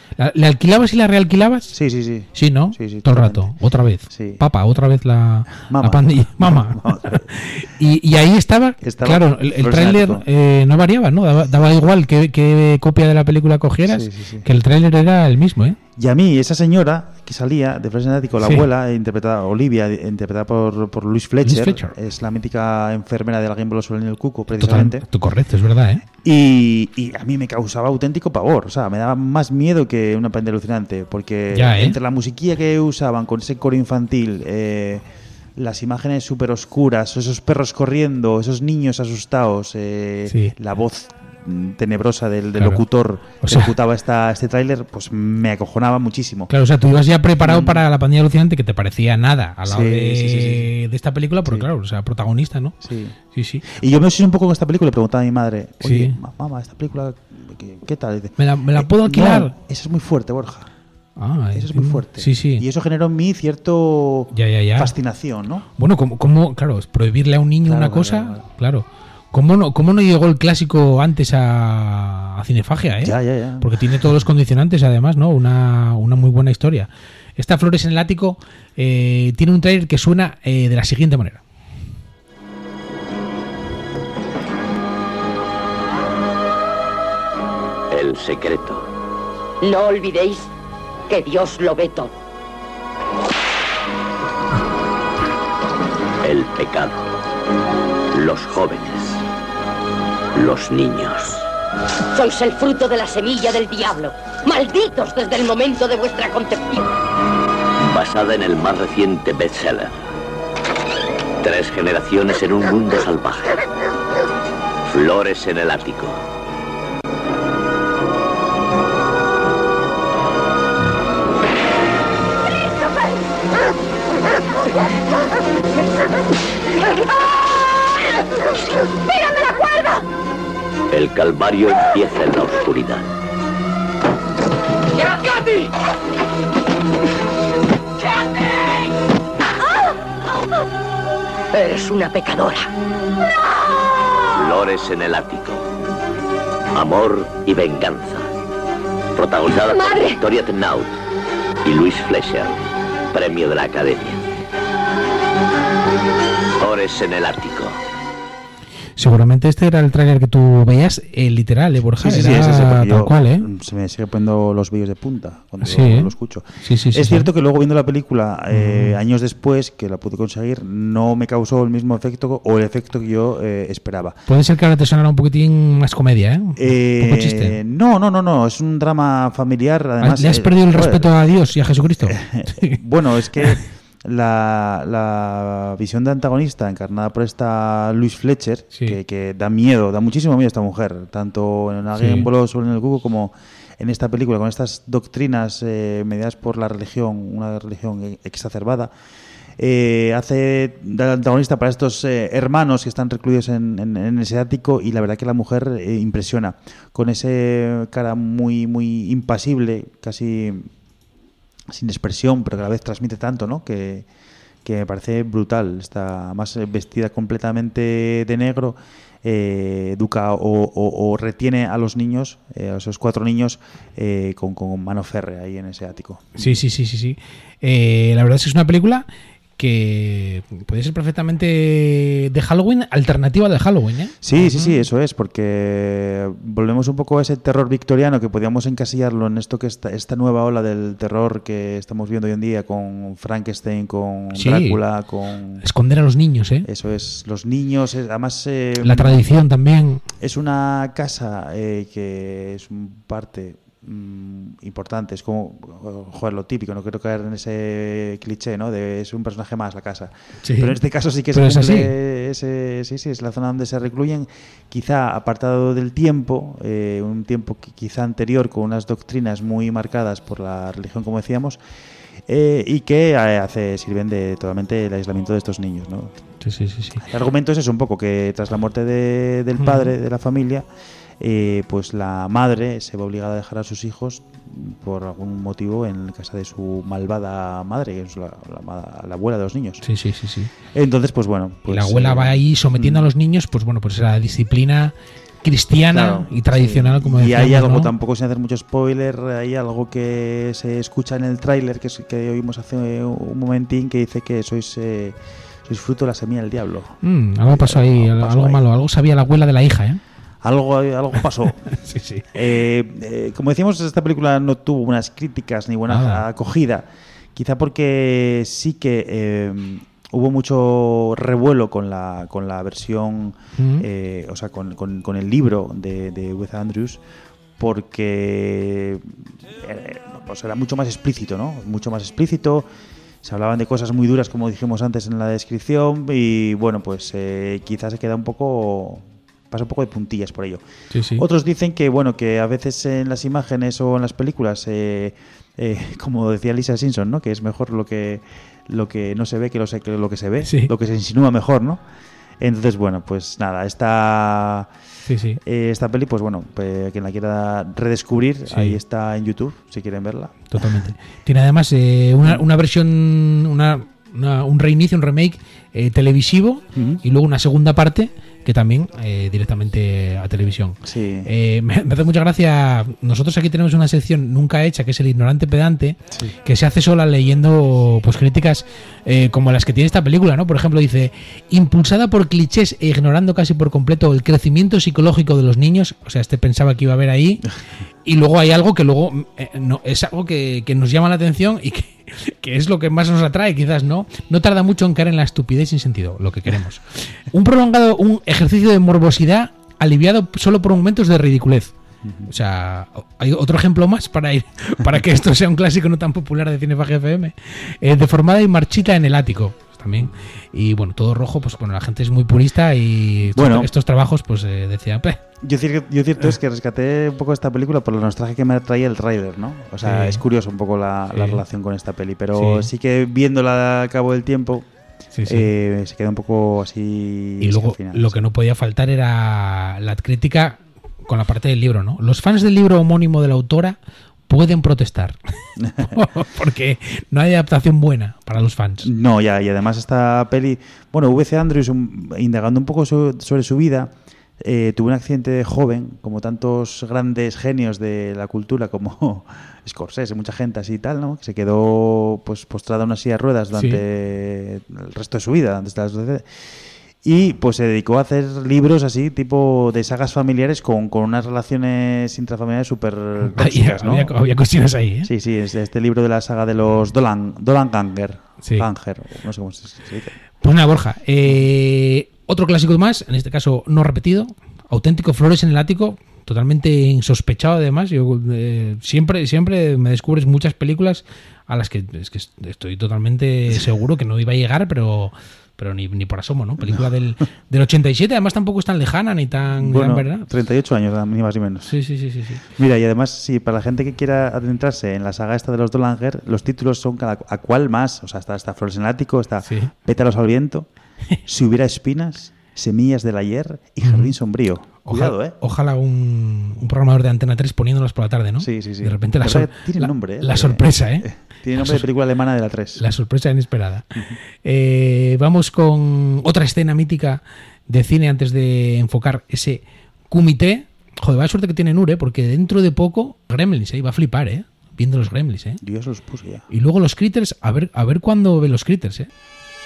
A: ¿La, ¿Le alquilabas y la realquilabas?
B: Sí, sí, sí.
A: Sí, ¿no?
B: Sí, sí,
A: todo el rato. Otra vez.
B: Sí.
A: Papá, otra vez la,
B: Mama.
A: la pandilla. Mamá. y, y ahí estaba,
B: estaba
A: claro, el, el tráiler eh, no variaba, ¿no? Daba, daba igual qué, qué copia de la película cogieras, sí, sí, sí. que el tráiler era el mismo, ¿eh?
B: Y a mí, esa señora que salía de Flores en el Ático, la sí. abuela, interpretada, Olivia, interpretada por, por Louise Fletcher, Fletcher, es la mítica enfermera de Alguien voló sobre el cuco, precisamente.
A: Total, correcto, es verdad, ¿eh?
B: Y, y a mí me causaba auténtico pavor, o sea, me daba más miedo que una pantalla alucinante, porque
A: ya, ¿eh?
B: entre la musiquilla que usaban con ese coro infantil, eh, las imágenes súper oscuras, esos perros corriendo, esos niños asustados, eh, sí. la voz tenebrosa del, del claro. locutor o sea, que ejecutaba esta, este tráiler, pues me acojonaba muchísimo.
A: Claro, o sea, tú ibas ya preparado mm. para la pandilla alucinante, que te parecía nada al lado
B: sí,
A: de,
B: sí, sí, sí.
A: de esta película, porque sí. claro, o sea, protagonista, ¿no?
B: Sí.
A: Sí, sí.
B: Y yo me obsesioné un poco con esta película y le preguntaba a mi madre, oye,
A: sí.
B: mamá, esta película, ¿qué, qué tal? Dice,
A: ¿Me la, me la puedo
B: eh,
A: alquilar?
B: No, eso es muy fuerte, Borja.
A: Ah,
B: eso es muy fuerte.
A: Sí, sí.
B: Y eso generó en mí cierto
A: ya, ya, ya.
B: fascinación, ¿no?
A: Bueno, como, como claro, prohibirle a un niño
B: claro,
A: una
B: claro,
A: cosa,
B: claro.
A: claro. ¿Cómo no, ¿Cómo no llegó el clásico antes a, a Cinefagia, eh?
B: Ya, ya, ya.
A: Porque tiene todos los condicionantes, además, ¿no? Una, una muy buena historia. Esta Flores en el Ático eh, tiene un tráiler que suena eh, de la siguiente manera.
H: El secreto.
I: No olvidéis que Dios lo ve todo.
H: El pecado. Los jóvenes. Los niños.
I: Sois el fruto de la semilla del diablo. Malditos desde el momento de vuestra concepción.
H: Basada en el más reciente bestseller. Tres generaciones en un mundo salvaje. Flores en el Ático.
I: ¡Tírame la cuerda!
H: El calvario empieza en la oscuridad.
I: ¡Katy! Eres una pecadora.
H: ¡No! Flores en el Ático. Amor y venganza. Protagonizada
I: ¡Madre!
H: por Victoria Tennant y Louise Fletcher, premio de la Academia. Flores en el Ático.
A: Seguramente este era el tráiler que tú veías, eh, literal, ¿eh, Borja?
B: Sí, sí,
A: era
B: sí, ese,
A: tal
B: yo,
A: cual, ¿eh?
B: Se me sigue poniendo los vellos de punta cuando
A: sí,
B: lo,
A: ¿eh?
B: lo escucho.
A: Sí, sí, sí,
B: es
A: sí,
B: cierto
A: sí.
B: que luego viendo la película, eh, mm. años después, que la pude conseguir, no me causó el mismo efecto o el efecto que yo eh, esperaba.
A: Puede ser que ahora te sonara un poquitín más comedia, ¿eh?
B: eh
A: un poco chiste.
B: No, no, no, no, es un drama familiar. Además,
A: ¿Le has
B: eh,
A: perdido el
B: joder,
A: respeto a Dios y a Jesucristo?
B: Bueno, es que La, la visión de antagonista encarnada por esta Louise Fletcher, sí. que, que da miedo, da muchísimo miedo a esta mujer, tanto en Alguien voló sobre el cuco como en esta película, con estas doctrinas eh, mediadas por la religión, una religión exacerbada. Eh, hace de antagonista para estos eh, hermanos que están recluidos en, en, en ese ático, y la verdad que la mujer eh, impresiona, con esa cara muy, muy impasible, casi sin expresión, pero que a la vez transmite tanto, ¿no? Que, que me parece brutal. Está más vestida completamente de negro, eh, educa o, o, o retiene a los niños, eh, a esos cuatro niños, eh, con, con mano férrea ahí en ese ático.
A: Sí, sí, sí, sí, sí. Eh, la verdad es que es una película que puede ser perfectamente de Halloween, alternativa de Halloween, ¿eh?
B: Sí, sí, sí, eso es, porque volvemos un poco a ese terror victoriano que podíamos encasillarlo en esto que esta, esta nueva ola del terror que estamos viendo hoy en día con Frankenstein, con
A: sí.
B: Drácula, con...
A: Esconder a los niños, ¿eh?
B: Eso es, los niños, es, además... Eh,
A: la tradición también.
B: Es una casa eh, que es parte... importante, es como, joder, lo típico, no quiero caer en ese cliché, ¿no? De es un personaje más la casa, sí. Pero en este caso sí que se
A: cumple
B: es ese, sí, sí, es la zona donde se recluyen, quizá apartado del tiempo, eh, un tiempo que quizá anterior, con unas doctrinas muy marcadas por la religión, como decíamos, eh, y que eh, hace sirven de totalmente el aislamiento de estos niños, ¿no?
A: Sí, sí, sí, sí.
B: El argumento es eso, un poco que tras la muerte de, del padre, de la familia, Eh, pues la madre se ve obligada a dejar a sus hijos por algún motivo en casa de su malvada madre, que es la, la, la abuela de los niños.
A: Sí, sí, sí, sí.
B: Entonces, pues bueno. Pues,
A: y la abuela
B: eh,
A: va ahí sometiendo mm. a los niños, pues bueno, pues esa disciplina cristiana claro, y tradicional, sí. como decíamos.
B: Y hay algo,
A: ¿no?
B: tampoco sin hacer mucho spoiler, hay algo que se escucha en el tráiler que, que oímos hace un momentín que dice que sois eh, sois fruto de la semilla del diablo.
A: Mm, algo pasó ahí, algo, pasó algo ahí. malo, algo sabía la abuela de la hija, ¿eh?
B: Algo, algo pasó.
A: sí, sí.
B: Eh, eh, como decíamos, esta película no tuvo unas críticas ni buena ah. acogida, quizá porque sí que eh, hubo mucho revuelo con la con la versión, uh-huh. eh, o sea, con, con, con el libro de, de Wes Andrews, porque eh, pues era mucho más explícito, ¿no? Mucho más explícito. Se hablaban de cosas muy duras, como dijimos antes en la descripción, y bueno, pues eh, quizás se queda un poco... pasa un poco de puntillas por ello.
A: Sí, sí.
B: Otros dicen que bueno que a veces en las imágenes o en las películas, eh, eh, como decía Lisa Simpson, ¿no? Que es mejor lo que lo que no se ve que lo, se, que lo que se ve,
A: sí.
B: lo que se insinúa mejor, ¿no? Entonces, bueno, pues nada, esta
A: sí, sí.
B: Eh, esta peli, pues bueno, pues, quien la quiera redescubrir, sí. ahí está en YouTube, si quieren verla.
A: Totalmente. Tiene además eh, una, una versión, una, una, un reinicio, un remake eh, televisivo uh-huh. y luego una segunda parte que también eh, directamente a televisión.
B: Sí.
A: Eh, me, me hace mucha gracia. Nosotros aquí tenemos una sección nunca hecha, que es el ignorante pedante, sí. que se hace sola leyendo pues críticas eh, como las que tiene esta película, ¿no? Por ejemplo, dice: impulsada por clichés e ignorando casi por completo el crecimiento psicológico de los niños. O sea, este pensaba que iba a haber ahí. Y luego hay algo que luego eh, no, es algo que, que nos llama la atención y que, que es lo que más nos atrae, quizás, ¿no? No tarda mucho en caer en la estupidez sin sentido, lo que queremos. Un prolongado, un ejercicio de morbosidad aliviado solo por momentos de ridiculez. O sea, hay otro ejemplo más para ir para que esto sea un clásico no tan popular de Cinefagia F M. Eh, deformada y marchita en el ático. También. Y bueno, todo rojo, pues bueno, la gente es muy purista y
B: bueno,
A: estos, estos trabajos pues eh, decían Peh.
B: yo, yo cierto es que rescaté un poco esta película por la nostalgia que me traía el tráiler, ¿no? O sea, sí. es curioso un poco la, sí. la relación con esta peli, pero sí, sí que viéndola a cabo del tiempo sí, sí. Eh, se queda un poco así.
A: Y luego final, lo sí. que no podía faltar era la crítica con la parte del libro, ¿no? Los fans del libro homónimo de la autora pueden protestar porque no hay adaptación buena para los fans.
B: No, ya, y además esta peli, bueno, W C Andrews, um, indagando un poco su, sobre su vida, eh, tuvo un accidente de joven, como tantos grandes genios de la cultura como Scorsese, mucha gente así y tal, ¿no? Que se quedó pues postrada en una silla de ruedas durante sí. el resto de su vida, antes de las y pues se dedicó a hacer libros así, tipo de sagas familiares con, con unas relaciones intrafamiliares súper tóxicas, ¿no?
A: Había, había cuestiones ahí, ¿eh?
B: Sí, sí, es este libro de la saga de los Dolan, Dolan Ganger. Sí. Ganger, no sé cómo se, se dice.
A: Pues nada, Borja, eh, otro clásico más, en este caso no repetido, auténtico Flores en el ático, totalmente insospechado además. Yo eh, siempre, siempre me descubres muchas películas a las que, es que estoy totalmente seguro que no iba a llegar, pero... pero ni, ni por asomo, ¿no? Película no. del, del ochenta y siete, además tampoco es tan lejana ni tan...
B: Bueno,
A: ¿verdad?
B: treinta y ocho años, ni más ni menos.
A: Sí, sí, sí, sí, sí.
B: Mira, y además, sí, para la gente que quiera adentrarse en la saga esta de los Dolanger, los títulos son cada a cuál más, o sea, está, está Flores en el ático, está sí. Pétalos al viento, Si hubiera espinas, Semillas del ayer y Jardín sombrío. Cuidado,
A: ojalá,
B: ¿eh?
A: Ojalá un, un programador de Antena tres poniéndolas por la tarde, ¿no?
B: Sí, sí, sí.
A: De repente la, sor-
B: tiene
A: la,
B: nombre, ¿eh?
A: la sorpresa, ¿eh?
B: Tiene nombre de película alemana de la tres.
A: La sorpresa inesperada. Uh-huh. Eh, vamos con otra escena mítica de cine antes de enfocar ese comité. Joder, vaya suerte que tiene Nure, porque dentro de poco Gremlins, ¿eh? Va a flipar, ¿eh? Viendo los Gremlins, ¿eh?
B: Dios los puso ya.
A: Y luego los Critters, a ver, a ver cuándo ve los Critters, ¿eh?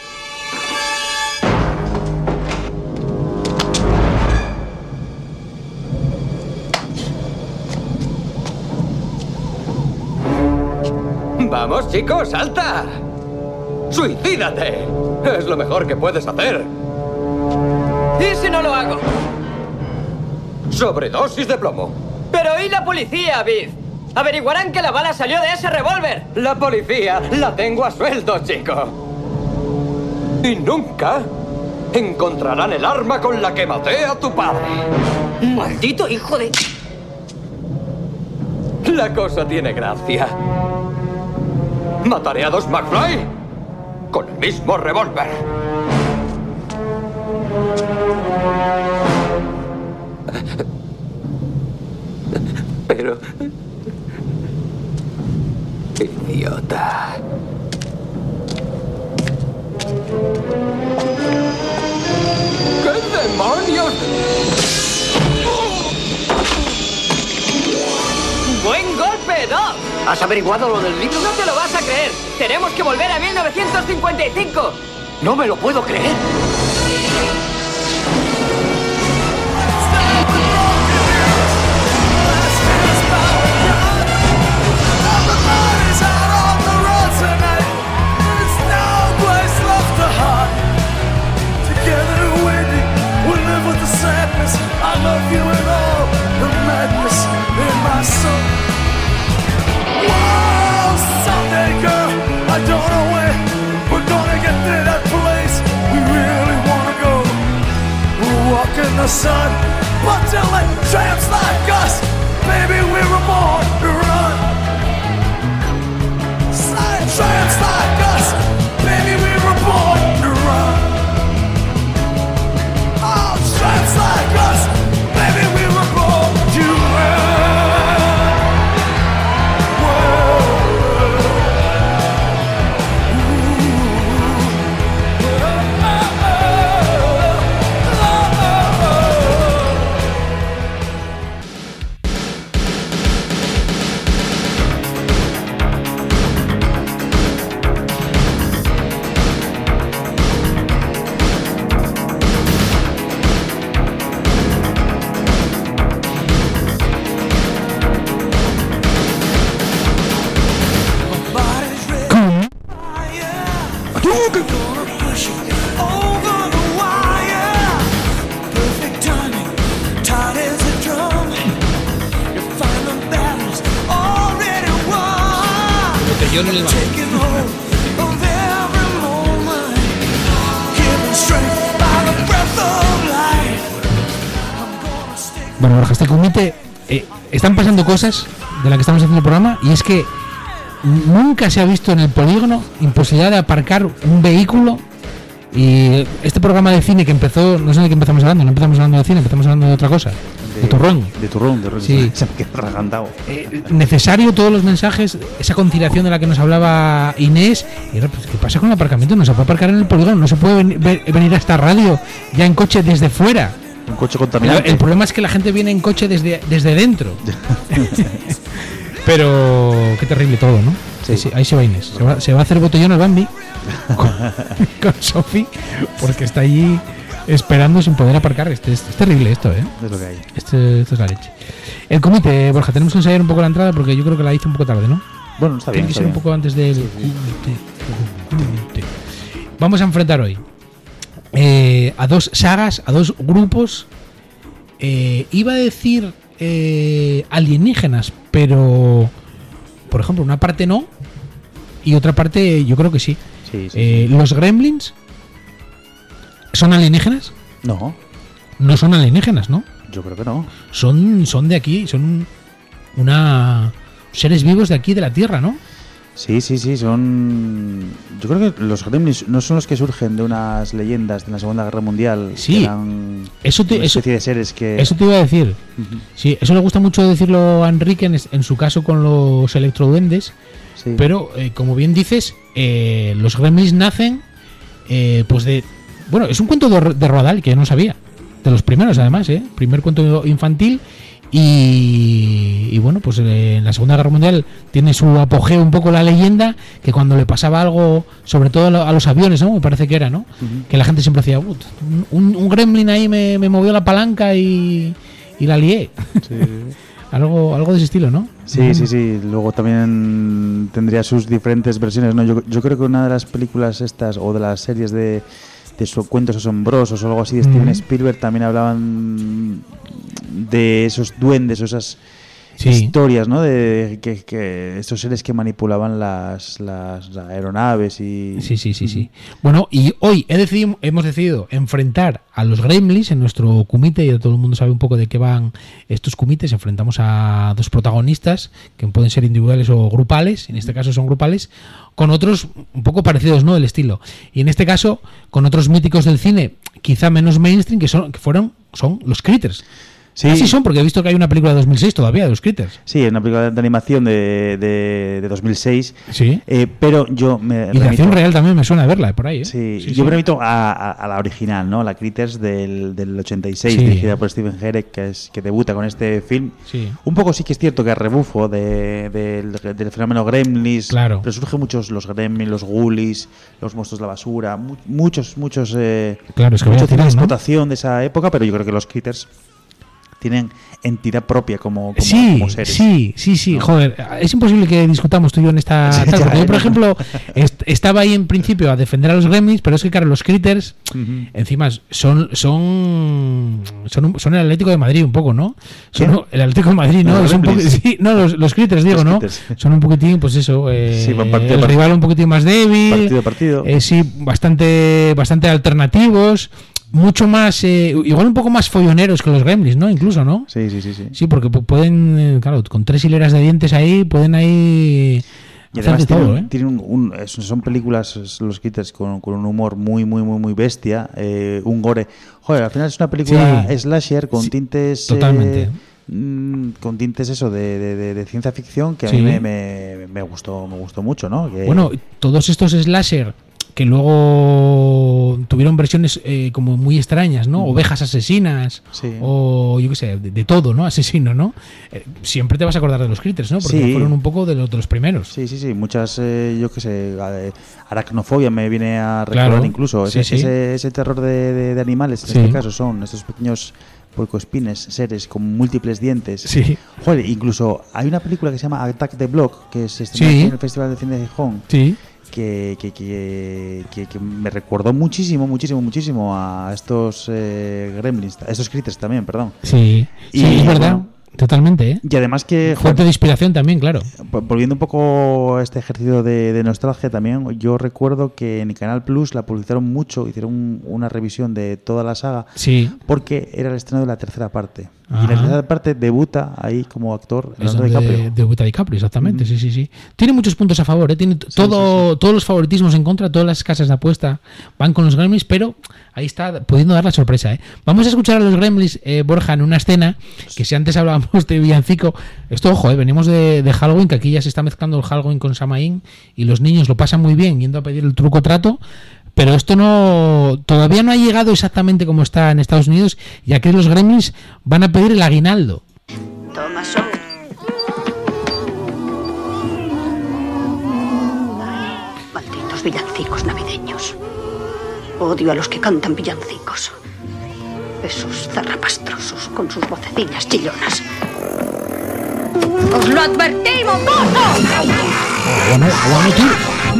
J: Vamos, chicos, salta. ¡Suicídate! Es lo mejor que puedes hacer.
K: ¿Y si no lo hago?
J: Sobredosis de plomo.
K: Pero ¿y la policía, Biff? Averiguarán que la bala salió de ese revólver.
J: La policía la tengo a sueldo, chico. Y nunca encontrarán el arma con la que maté a tu padre.
K: ¡Maldito hijo de...
J: La cosa tiene gracia. Mataré a dos McFly con el mismo revólver. Pero... idiota. ¿Qué demonios? ¡Oh!
K: ¿Has averiguado lo del libro?
L: ¡No te lo vas a creer! ¡Tenemos que volver a mil novecientos cincuenta y cinco!
K: ¡No me lo puedo creer!
F: I love you and all the madness in my soul. Whoa, someday, girl, I don't know when we're gonna get to that place we really wanna go. We'll walk in the sun, but till it tramps like us, baby, we were born to run. Side tramps like us, baby, we were born to run. Oh, tramps like us. Baby, we were born to run. Whoa.
A: Bueno, Borja, este comité eh, están pasando cosas de la que estamos haciendo el programa, y es que nunca se ha visto en el polígono imposibilidad de aparcar un vehículo. Y este programa de cine que empezó, no sé de qué empezamos hablando, no empezamos hablando de cine, empezamos hablando de otra cosa. De, de turrón.
B: De turrón, de turrón.
A: Sí.
B: Se me queda ragandado.
A: Eh, necesario todos los mensajes, esa conciliación de la que nos hablaba Inés. Y ahora, pues, ¿qué pasa con el aparcamiento? No se puede aparcar en el polígono, no se puede ven, ver, venir a esta radio ya en coche desde fuera.
B: Un coche contaminante.
A: El problema es que la gente viene en coche desde, desde dentro. Pero qué terrible todo, ¿no? Sí, sí, ahí se va Inés. Se va, se va a hacer botellón al Bambi con, con Sofi, porque está allí esperando sin poder aparcar. Este, es, es terrible esto, ¿eh?
B: Es lo que hay.
A: Este, esto es la leche. El comité, Borja, tenemos que ensayar un poco la entrada porque yo creo que la hice un poco tarde, ¿no?
B: Bueno, está bien.
A: Tiene que
B: está
A: ser
B: bien.
A: un poco antes del
B: sí, sí.
A: comité. Vamos a enfrentar hoy eh, a dos sagas, a dos grupos. Eh, iba a decir eh, alienígenas, pero por ejemplo, una parte no y otra parte yo creo que sí.
B: Sí, sí,
A: eh,
B: sí.
A: ¿Los Gremlins son alienígenas?
B: No.
A: No son alienígenas, ¿no?
B: Yo creo que no.
A: Son, son de aquí, son una seres vivos de aquí, de la Tierra, ¿no?
B: Sí, sí, sí, son... Yo creo que los Gremlins no son los que surgen de unas leyendas de la Segunda Guerra Mundial.
A: Sí,
B: que eran
A: eso te,
B: una
A: eso,
B: especie de seres que...
A: Eso te iba a decir.
B: Uh-huh.
A: Sí, eso le gusta mucho decirlo a Enrique en, en su caso con los electroduendes. Sí. Pero, eh, como bien dices, eh, los Gremlins nacen eh, pues de... Bueno, es un cuento de, de Roald Dahl que yo no sabía. De los primeros, además, ¿eh? Primer cuento infantil. Y, y bueno, pues eh, en la Segunda Guerra Mundial tiene su apogeo un poco la leyenda, que cuando le pasaba algo, sobre todo a los aviones, ¿no? Me parece que era, ¿no? Uh-huh. Que la gente siempre decía, un, un gremlin ahí me, me movió la palanca y, y la lié. Sí. algo, algo de ese estilo, ¿no?
B: Sí, uh-huh. sí, sí. Luego también tendría sus diferentes versiones, ¿no? Yo, yo creo que una de las películas estas, o de las series de... de esos cuentos asombrosos o algo así de mm. Steven Spielberg, también hablaban de esos duendes o esas sí. historias, ¿no? De que, que esos seres que manipulaban las, las aeronaves y...
A: Sí, sí, sí, mm. sí. Bueno, y hoy he decidido, hemos decidido enfrentar a los Gremlins en nuestro comité, y todo el mundo sabe un poco de qué van estos comités. Enfrentamos a dos protagonistas que pueden ser individuales o grupales, en este caso son grupales, con otros un poco parecidos, ¿no? Del estilo. Y en este caso, con otros míticos del cine, quizá menos mainstream, que son que fueron son los Critters.
B: Sí.
A: Así son, porque he visto que hay una película de dos mil seis todavía de los Critters.
B: Sí, una película de animación de, de, de dos mil seis.
A: Sí.
B: Eh, pero yo me.
A: Y de acción real también me suena verla por ahí. ¿eh?
B: Sí,
A: sí,
B: yo
A: sí.
B: me remito a, a, a la original, ¿no? La Critters del, del ochenta y seis,
A: Sí.
B: dirigida por Steven Herek, que, es, que debuta con este film.
A: Sí.
B: Un poco sí que es cierto que a rebufo de, de, del, del fenómeno Gremlins.
A: Claro.
B: Pero surgen muchos los Gremlins, los Ghoulies, los monstruos de la basura, mu muchos, muchos. Eh,
A: claro, es que
B: mucho
A: voy a
B: tiene
A: tirar, ¿no?
B: explotación de esa época, pero yo creo que los Critters tienen entidad propia como, como,
A: sí,
B: como seres.
A: Sí, sí, sí,
B: ¿no?
A: Joder, es imposible que discutamos tú y yo en esta
B: Sí,
A: tal,
B: ya,
A: porque yo, por
B: ya.
A: ejemplo, est estaba ahí en principio a defender a los Gremlins, pero es que, claro, los Critters, uh-huh. encima, son son son, un, son el Atlético de Madrid un poco, ¿no? Son
B: ¿Qué?
A: el Atlético de Madrid, ¿no?
B: No,
A: Es un poco, sí, no los, los Critters, digo,
B: los
A: ¿no?
B: Critters.
A: Son un poquitín, pues eso, eh,
B: sí, partido,
A: el
B: partido.
A: rival un poquitín más débil,
B: partido, partido.
A: Eh, sí, bastante, bastante alternativos. Mucho más, eh, igual un poco más folloneros que los Gremlins, ¿no? Incluso, ¿no?
B: Sí, sí, sí. Sí,
A: sí porque pueden, eh, claro, con tres hileras de dientes ahí, pueden ahí
B: y
A: hacer de
B: tienen,
A: todo, ¿eh?
B: Tienen un, un, son películas, los Critters, con, con un humor muy, muy, muy, muy bestia, eh, un gore. Joder, al final es una película sí. slasher con sí, tintes...
A: Totalmente.
B: Eh, con tintes eso de, de, de, de ciencia ficción que a
A: sí.
B: mí me, me, me gustó me gustó mucho, ¿no? Que,
A: bueno, todos estos slasher que luego tuvieron versiones eh, como muy extrañas, ¿no? Mm. Ovejas asesinas,
B: sí.
A: o yo qué sé, de, de todo, ¿no? Asesino, ¿no? Eh, siempre te vas a acordar de los Critters, ¿no? Porque
B: sí.
A: fueron un poco de los, de los primeros.
B: Sí, sí, sí. Muchas, eh, yo qué sé, eh, aracnofobia me viene a recordar
A: claro.
B: incluso.
A: Sí,
B: ese,
A: sí.
B: Ese, ese terror de, de, de animales, en sí. este caso, son estos pequeños puercoespines, seres con múltiples dientes.
A: Sí.
B: Joder, incluso hay una película que se llama Attack the Block, que se estrenó
A: sí.
B: en el Festival de Cine de Gijón.
A: Sí.
B: Que, que, que, que, que me recordó muchísimo, muchísimo, muchísimo a estos eh, Gremlins, a estos Critters también, perdón.
A: Sí,
B: y,
A: sí es verdad,
B: bueno,
A: totalmente. ¿eh?
B: Y además que...
A: Fuente de inspiración también, claro.
B: Volviendo un poco a este ejercicio de, de nostalgia también, yo recuerdo que en Canal Plus la publicaron mucho, hicieron un, una revisión de toda la saga,
A: sí.
B: porque era el estreno de la tercera parte.
A: Ajá.
B: Y en la tercera parte debuta ahí como actor Leonardo DiCaprio.
A: Debuta DiCaprio, exactamente, mm-hmm. sí, sí, sí. Tiene muchos puntos a favor, ¿eh? Tiene sí, todo, sí, sí. todos los favoritismos en contra, todas las casas de apuesta van con los Gremlins, pero ahí está pudiendo dar la sorpresa, ¿eh? Vamos a escuchar a los Gremlins, eh, Borja, en una escena que si antes hablábamos de villancico, esto, ojo, ¿eh? venimos de, de Halloween, que aquí ya se está mezclando el Halloween con Samaín y los niños lo pasan muy bien yendo a pedir el truco trato. Pero esto no todavía no ha llegado exactamente como está en Estados Unidos, y aquí los Gremlins van a pedir el aguinaldo.
M: Toma, son. Malditos villancicos navideños. Odio a los que cantan villancicos. Esos zarrapastrosos con sus vocecillas chillonas. ¡Os lo advertimos, todos!
A: Bueno, bueno, tú.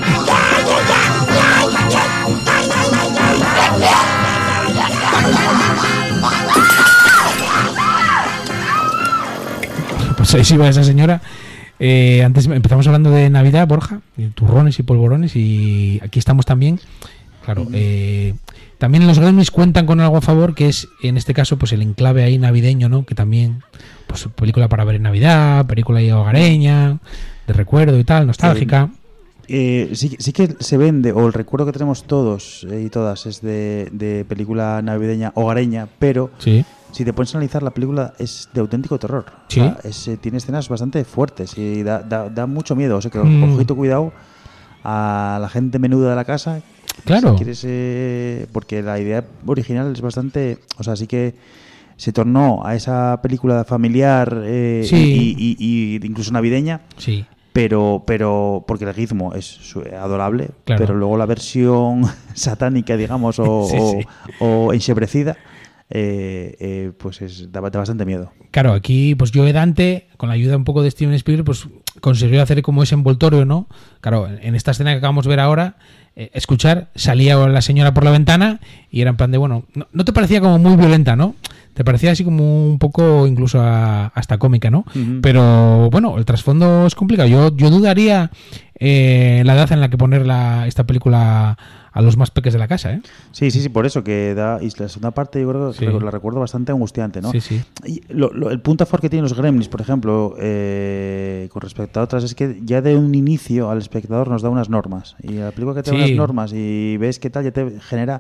A: Pues ahí sí va esa señora. Eh, antes empezamos hablando de Navidad, Borja, turrones y polvorones, y aquí estamos también. Claro, eh, también los Gremlins cuentan con algo a favor, que es en este caso pues el enclave ahí navideño, ¿no? Que también, pues película para ver en Navidad, película ahí hogareña, de recuerdo y tal, nostálgica.
B: Eh, eh, sí, sí que se vende, o el recuerdo que tenemos todos eh, y todas es de, de película navideña hogareña, pero
A: sí.
B: si te pones a analizar, la película es de auténtico terror.
A: Sí.
B: O sea, es, eh, tiene escenas bastante fuertes y da, da, da mucho miedo. O sea que,
A: mm.
B: ojito, cuidado a la gente menuda de la casa.
A: Claro.
B: Si quieres, eh, porque la idea original es bastante... O sea, sí que se tornó a esa película familiar eh,
A: sí.
B: y, y, y incluso navideña.
A: Sí.
B: Pero, pero porque el ritmo es adorable,
A: claro.
B: pero luego la versión satánica, digamos, o,
A: sí, sí.
B: o, o ensebrecida, eh, eh, pues es, da, da bastante miedo.
A: Claro, aquí pues Joe Dante, con la ayuda un poco de Steven Spielberg, pues consiguió hacer como ese envoltorio, ¿no? Claro, en esta escena que acabamos de ver ahora, eh, escuchar, salía la señora por la ventana y era en plan de, bueno, no, no te parecía como muy violenta, ¿no? Te parecía así como un poco incluso a, hasta cómica, ¿no? Uh-huh. Pero bueno, el trasfondo es complicado. Yo, yo dudaría eh, la edad en la que poner la, esta película a los más peques de la casa, ¿eh?
B: Sí, sí, sí, por eso que da. Y la segunda parte yo creo que
A: sí.
B: la recuerdo bastante angustiante, ¿no?
A: Sí, sí.
B: Y lo, lo, el punto a favor que tienen los Gremlins, por ejemplo, eh, con respecto a otras, es que ya de un inicio al espectador nos da unas normas. Y la película que te da
A: sí.
B: unas normas y ves qué tal, ya te genera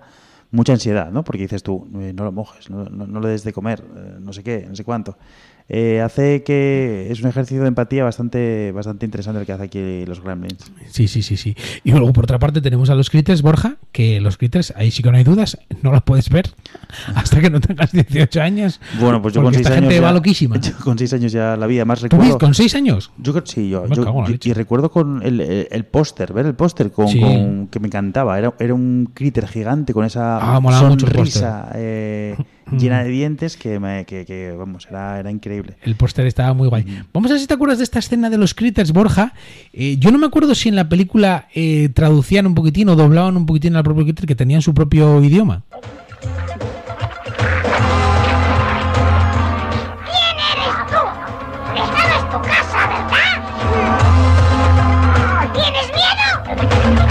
B: mucha ansiedad, ¿no? Porque dices tú, eh, no lo mojes, no, no, no le des de comer, eh, no sé qué, no sé cuánto. Eh, hace que es un ejercicio de empatía bastante bastante interesante el que hace aquí los Gremlins.
A: Sí, sí, sí, sí. Y luego por otra parte tenemos a los Critters, Borja, que los Critters, ahí sí que no hay dudas, no los puedes ver hasta que no tengas dieciocho años.
B: Bueno, pues yo con seis
A: esta
B: años
A: gente
B: ya,
A: va loquísima.
B: Yo con seis años ya la vi, además
A: ¿Tú
B: recuerdo...
A: ves, con seis años?
B: Yo creo sí, yo,
A: Me
B: yo,
A: cago en la
B: yo
A: leche.
B: y recuerdo con el, el, el póster, ver el póster con,
A: Sí.
B: con que me encantaba, era, era un critter gigante con esa
A: Ah, molaba mucho el
B: sonrisa eh, llena de dientes que, me, que, que vamos, era, era increíble.
A: El póster estaba muy guay. Vamos a ver si te acuerdas de esta escena de los Critters, Borja. Eh, yo no me acuerdo si en la película eh, traducían un poquitín o doblaban un poquitín al propio Critter, que tenían su propio idioma.
N: ¿Quién eres tú? Esta no es tu casa, ¿verdad? ¿Tienes miedo?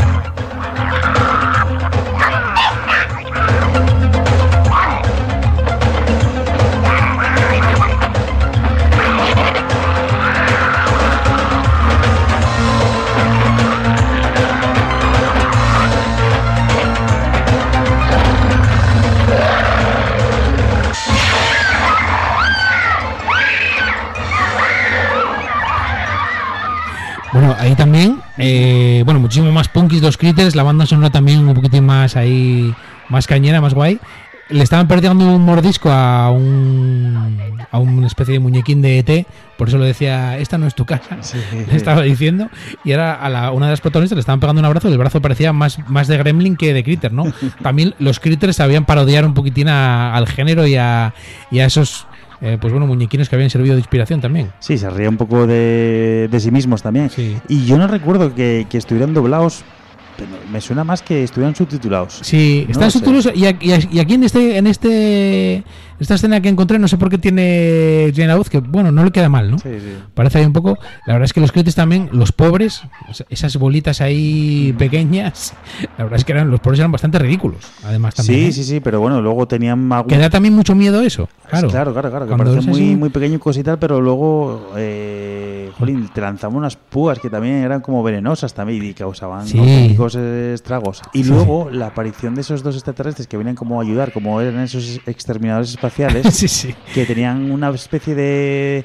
A: Bueno, ahí también, eh, bueno, muchísimo más punkis los Critters, la banda sonora también un poquitín más ahí, más cañera, más guay. Le estaban perdiendo un mordisco a un a una especie de muñequín de E T, por eso le decía, esta no es tu casa, sí. Le estaba diciendo, y ahora a la, una de las protagonistas le estaban pegando un abrazo y el brazo parecía más, más de Gremlin que de Critter, ¿no? También los Critters sabían parodiar un poquitín a, al género y a, y a esos... Eh, pues bueno, muñequines que habían servido de inspiración también.
B: Sí, se ría un poco de, de sí mismos también.
A: Sí.
B: Y yo no recuerdo que, que estuvieran doblados, pero me suena más que estuvieran subtitulados.
A: Sí,
B: no
A: están
B: sé.
A: subtitulados y, y, y aquí en este en este esta escena que encontré, no sé por qué tiene Jane la voz, que bueno, no le queda mal, ¿no?
B: Sí, sí.
A: Parece ahí un poco. La verdad es que los Critters también, los pobres, esas bolitas ahí pequeñas, la verdad es que eran los pobres eran bastante ridículos, además también.
B: Sí,
A: ¿eh?
B: sí, sí, pero bueno, luego tenían algún...
A: Que da también mucho miedo eso, claro.
B: Claro, claro, claro, que
A: Cuando
B: parece
A: es
B: muy,
A: así-
B: muy pequeño y cosital, pero luego, eh, jolín, te lanzaban unas púas que también eran como venenosas también y causaban
A: Sí.
B: auténticos eh, estragos. Y
A: Sí,
B: luego la aparición de esos dos extraterrestres que venían como a ayudar, como eran esos exterminadores espaciales,
A: Sí, sí.
B: que tenían una especie de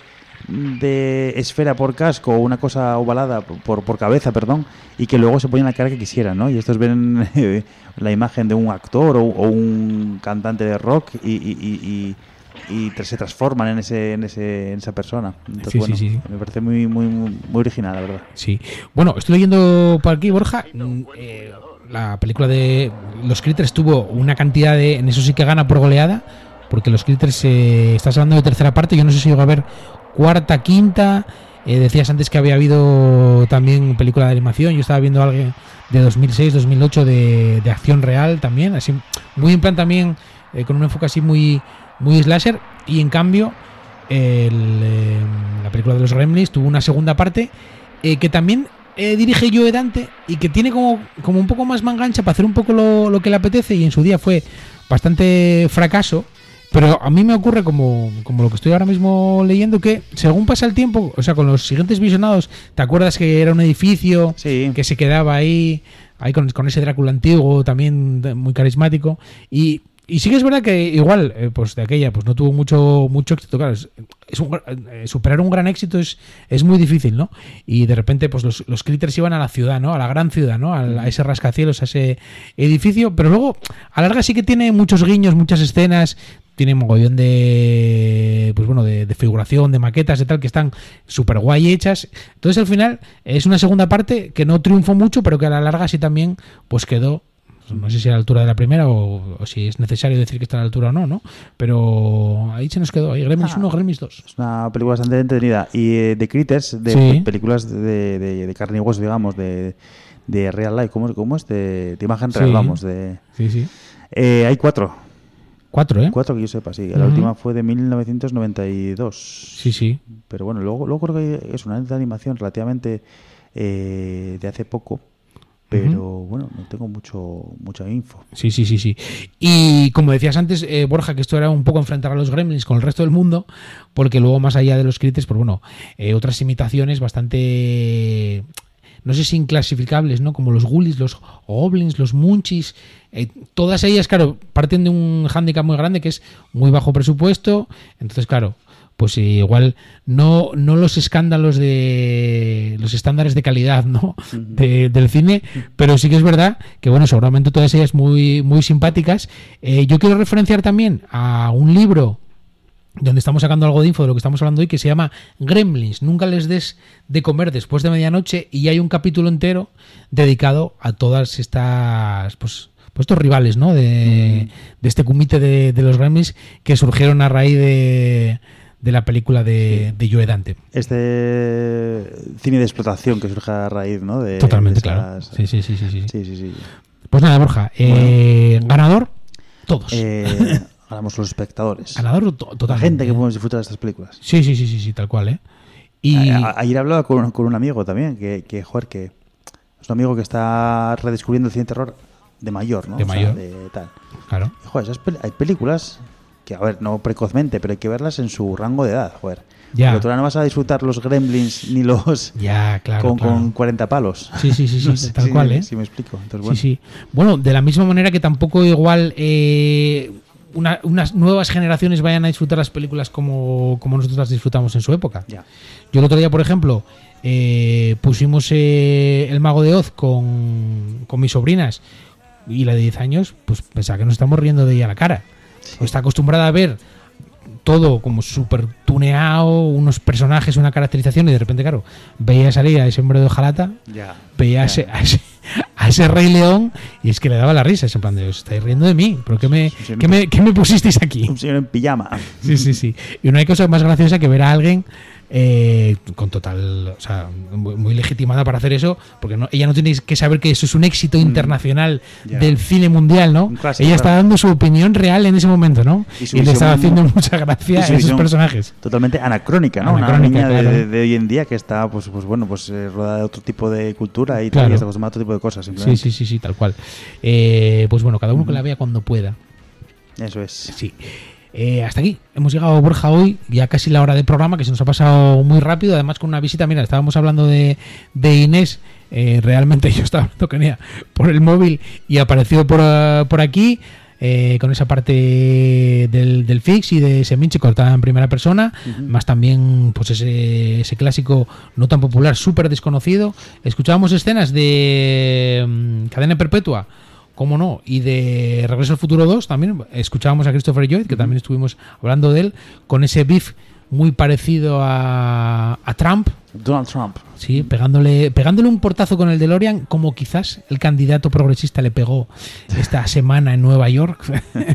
B: de esfera por casco o una cosa ovalada por, por cabeza, perdón, y que luego se ponían la cara que quisieran, ¿no? Y estos ven eh, la imagen de un actor o, o un cantante de rock y, y, y, y, y tras- se transforman en ese en ese en esa persona. Entonces,
A: Sí,
B: bueno,
A: sí, sí.
B: me parece muy, muy muy muy original, la verdad.
A: Sí. Bueno, estoy leyendo por aquí, Borja. mm, eh, la película de los Critters tuvo una cantidad de. En eso sí que gana por goleada. Porque los Critters, eh, estás hablando de tercera parte. Yo no sé si llegó a ver cuarta, quinta. Eh, decías antes que había habido también película de animación. Yo estaba viendo algo de dos mil seis, dos mil ocho de, de acción real también. Así, muy en plan también, eh, con un enfoque así muy, muy slasher. Y en cambio, el, eh, la película de los Gremlins tuvo una segunda parte eh, que también eh, dirige Joe Dante y que tiene como, como un poco más mangancha para hacer un poco lo, lo que le apetece, y en su día fue bastante fracaso. Pero a mí me ocurre como, como lo que estoy ahora mismo leyendo, que según pasa el tiempo, o sea, con los siguientes visionados, ¿te acuerdas que era un edificio
B: Sí.
A: que se quedaba ahí, ahí con, con ese Drácula antiguo también de- muy carismático? Y, y sí que es verdad que igual, eh, pues de aquella, pues no tuvo mucho mucho éxito. Claro, es, es un gra- eh, superar un gran éxito es, es muy difícil, ¿no? Y de repente, pues los, los Critters iban a la ciudad, ¿no? A la gran ciudad, ¿no? Al- A, ese rascacielos, a ese edificio. Pero luego, a la larga sí que tiene muchos guiños, muchas escenas. Tiene mogollón de, pues bueno, de, de figuración, de maquetas y tal, que están súper guay hechas. Entonces al final es una segunda parte que no triunfó mucho, pero que a la larga sí también pues quedó, no sé si a la altura de la primera o, o si es necesario decir que está a la altura o no, ¿no? Pero ahí se nos quedó, ahí Gremlins
B: Ah.
A: uno, Gremlins dos.
B: Es una película bastante entretenida. Y eh, de Critters, de
A: Sí.
B: películas de, de, de carne y hueso, digamos, de, de real life, ¿cómo, cómo es? De, de imagen real,
A: Sí.
B: vamos. De,
A: Sí, sí.
B: eh, hay cuatro.
A: Cuatro, ¿eh?
B: Cuatro que yo sepa, sí. La
A: Ujú.
B: última fue de mil novecientos noventa y dos.
A: Sí, sí.
B: Pero bueno, luego, luego creo que es una de animación relativamente eh, de hace poco. Pero bueno, no tengo mucho mucha info.
A: Sí, sí, sí, sí. Y como decías antes, eh, Borja, que esto era un poco enfrentar a los Gremlins con el resto del mundo, porque luego más allá de los Critters, pues bueno, eh, otras imitaciones bastante... no sé si inclasificables, ¿no? Como los ghoulies, los goblins, los munchies, eh, todas ellas, claro, parten de un hándicap muy grande que es muy bajo presupuesto, entonces, claro, pues igual no, no los escándalos de los estándares de calidad, ¿no? De, del cine, pero sí que es verdad que, bueno, seguramente todas ellas muy, muy simpáticas. Eh, yo quiero referenciar también a un libro donde estamos sacando algo de info de lo que estamos hablando hoy, que se llama Gremlins, nunca les des de comer después de medianoche, y hay un capítulo entero dedicado a todas estas, pues, pues estos rivales, ¿no? De, mm. de este comité de, de los Gremlins que surgieron a raíz de, de la película de, de Joe Dante.
B: Este cine de explotación que surge a raíz, ¿no? De,
A: Totalmente,
B: de esas...
A: claro. Sí, sí, sí, sí, sí.
B: sí, sí, sí.
A: Pues nada, Borja, eh, bueno. ganador, todos.
B: Eh... Ganamos los espectadores.
A: Ganador to- totalmente.
B: La gente que podemos disfrutar de estas películas.
A: Sí, sí, sí, sí, sí, tal cual, ¿eh? Y
B: a- a- ayer hablaba con, con un amigo también, que, que, joder, que es un amigo que está redescubriendo el cine de terror de mayor, ¿no?
A: De
B: o
A: mayor.
B: Sea, de tal.
A: Claro.
B: Y, joder, esas pel- hay películas que, a ver, no precozmente, pero hay que verlas en su rango de edad, joder.
A: Ya.
B: Porque tú ahora no vas a disfrutar los Gremlins ni los...
A: Ya, claro,
B: con,
A: claro.
B: con cuarenta palos.
A: Sí, sí, sí, sí,
B: No sé
A: tal
B: si,
A: cual, ¿eh?
B: Si me explico. Entonces, bueno.
A: Sí, sí. Bueno, de la misma manera que tampoco igual... Eh, Una, unas nuevas generaciones vayan a disfrutar las películas como, como nosotros las disfrutamos en su época.
B: Ya.
A: Yo el otro día, por ejemplo, eh, pusimos eh, El Mago de Oz con, con mis sobrinas, y la de diez años, pues pensaba que nos estamos riendo de ella a la cara. Sí. Pues está acostumbrada a ver todo como súper tuneado, unos personajes, una caracterización, y de repente, claro, veía salir a ese hombre de hojalata,
B: ya,
A: veía
B: ya.
A: A, ese, a, ese, a ese Rey León, y es que le daba la risa, es en plan de, os estáis riendo de mí, pero ¿qué me, sí, ¿qué me, qué me pusisteis aquí?
B: Un señor en pijama.
A: Sí, sí, sí. Y no hay cosa más graciosa que ver a alguien eh, con total, o sea, muy, muy legitimada para hacer eso, porque no, ella no tiene que saber que eso es un éxito internacional mm, yeah. del cine mundial, ¿no? Clásico, ella está claro. dando su opinión real en ese momento, ¿no? Y, y le estaba haciendo mucha gracia a esos personajes.
B: Totalmente anacrónica, ¿no? Anacrónica, Una niña claro. de, de hoy en día que está, pues, pues bueno, pues eh, rodeada de otro tipo de cultura y claro. tal, y está acostumbrada a otro tipo de cosas.
A: Sí, sí, sí, sí, tal cual. Eh, pues bueno, cada uno mm. que la vea cuando pueda.
B: Eso es.
A: Sí. Eh, hasta aquí hemos llegado, Borja, hoy, ya casi la hora de programa, que se nos ha pasado muy rápido, además con una visita. Mira, estábamos hablando de, de Inés, eh, realmente yo estaba hablando con ella por el móvil y apareció por, uh, por aquí, eh, con esa parte del, del Fix y de Seminci cortada en primera persona, uh-huh. más también pues ese, ese clásico no tan popular, súper desconocido. Escuchábamos escenas de um, Cadena Perpetua, cómo no, y de Regreso al Futuro dos también escuchábamos a Christopher Lloyd, que también estuvimos hablando de él, con ese beef muy parecido a, a Trump.
B: Donald Trump.
A: Sí, pegándole, pegándole un portazo con el DeLorean, como quizás el candidato progresista le pegó esta semana en Nueva York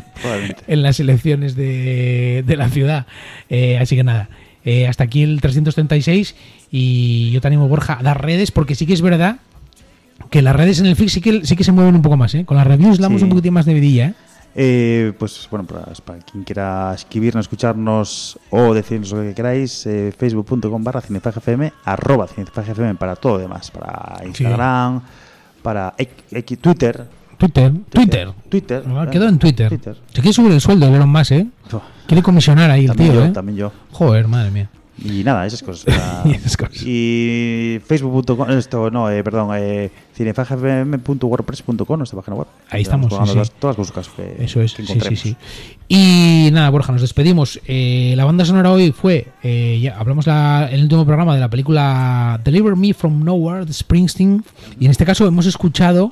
A: en las elecciones de, de la ciudad. Eh, así que nada, eh, hasta aquí el trescientos treinta y seis, y yo te animo, Borja, a dar redes, porque sí que es verdad que las redes en el Fix sí que, sí que se mueven un poco más, ¿eh? Con las reviews damos sí. un poquitín más de vidilla, ¿eh?
B: Eh, pues bueno, para, para quien quiera escribirnos, escucharnos o decirnos lo que queráis, eh, facebook.com barra cinefagfm, arroba cinefagfm para todo lo demás, para Instagram, sí. para X, Twitter.
A: Twitter, Twitter.
B: Twitter.
A: No, eh, quedó en Twitter.
B: Twitter.
A: Se quiere subir el sueldo de Elon Musk, ¿eh? Oh. Quiere comisionar ahí
B: también
A: el tío,
B: yo,
A: ¿eh?
B: También yo.
A: Joder, madre mía.
B: Y nada, esas cosas. y, esas cosas. y facebook punto com, esto, no, eh, perdón, eh, cinefagfm punto wordpress punto com, nuestra página web.
A: Ahí estamos, sí,
B: todas,
A: sí.
B: todas las cosas que
A: Eso es,
B: que
A: sí, sí, sí. Y nada, Borja, nos despedimos. Eh, la banda sonora hoy fue, eh, ya hablamos la, en el último programa de la película Deliver Me From Nowhere de Springsteen, y en este caso hemos escuchado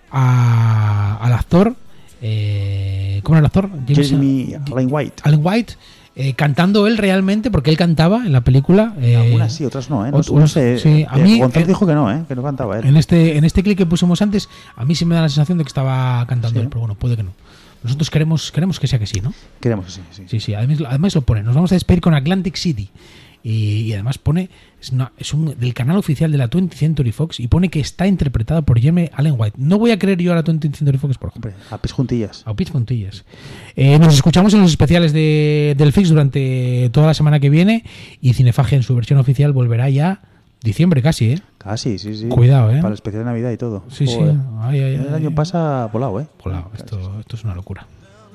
A: a, al actor, eh, ¿cómo era el actor?
B: James Jeremy Allen White.
A: Allen White. Eh, cantando él realmente, porque él cantaba en la película. Eh,
B: Algunas sí, otras no, ¿eh? No,
A: otros,
B: no sé.
A: Sí, a mí,
B: Gonzalo
A: eh,
B: dijo que no, ¿eh? Que no cantaba él.
A: En este, en este clip que pusimos antes, a mí sí me da la sensación de que estaba cantando ¿Sí? él, pero bueno, puede que no. Nosotros queremos, queremos que sea que sí, ¿no?
B: Queremos que sí, sí.
A: Sí, sí, además, además lo pone. Nos vamos a despedir con Atlantic City. Y, y además pone, es, una, es un del canal oficial de la twentieth Century Fox, y pone que está interpretada por Jeremy Allen White. No voy a creer yo a la twentieth Century Fox, por ejemplo.
B: Hombre, a pis juntillas.
A: A pis juntillas. Eh, nos escuchamos en los especiales de, del Fix durante toda la semana que viene, y Cinefagia en su versión oficial volverá ya diciembre casi, ¿eh?
B: Casi, sí, sí.
A: Cuidado, ¿eh?
B: Para el especial de Navidad y todo.
A: Sí, Joder. sí. Ay, ay, ay,
B: el año
A: ay.
B: pasa volado, ¿eh?
A: Volado. Esto, esto es una locura.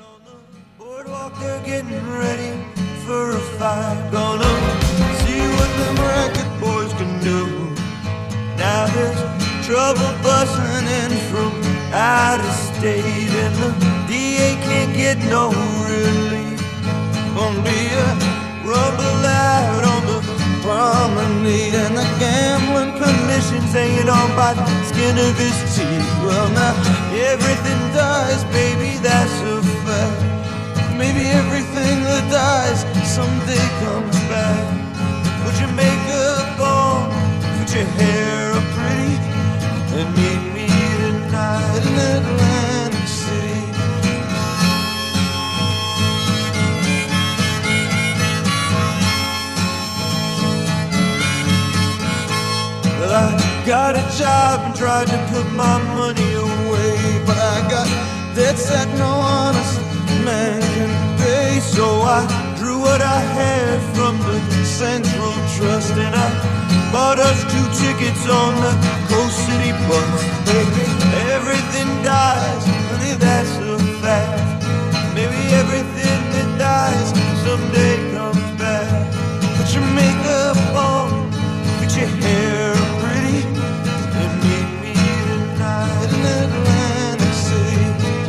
F: They're getting ready for a fight. Gonna see what them racket boys can do. Now there's buzzing in from out of state, and the D A can't get no relief. Gonna be a rubble out on the promenade, and the gambling commission's hanging on by the skin of his teeth. Well, now everything dies, baby, that's a fact. Maybe everything that dies someday comes back. Put your makeup on, put your hair up pretty, and meet me tonight in Atlantic City. Well, I got a job and tried to put my money away, but I got debts that no honest man can pay. So I drew what I had from the Central Trust, and I bought us two tickets on the Coast City bus. Baby, everything dies, honey, that's a fact. Maybe everything that dies someday comes back. Put your makeup on, put your hair pretty, and meet me tonight in Atlantic City.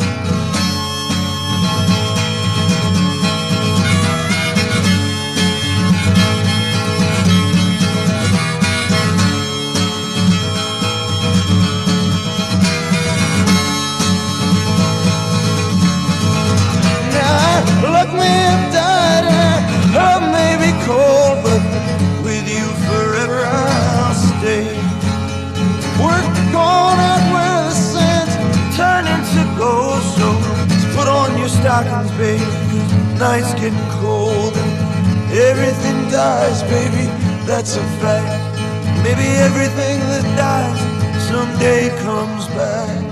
F: Look me have died and I may be cold, but with you forever I'll stay. We're going out where the sands turn into gold, so put on your stockings, baby, 'cause night's getting cold and everything dies, baby, that's a fact. Maybe everything that dies someday comes back.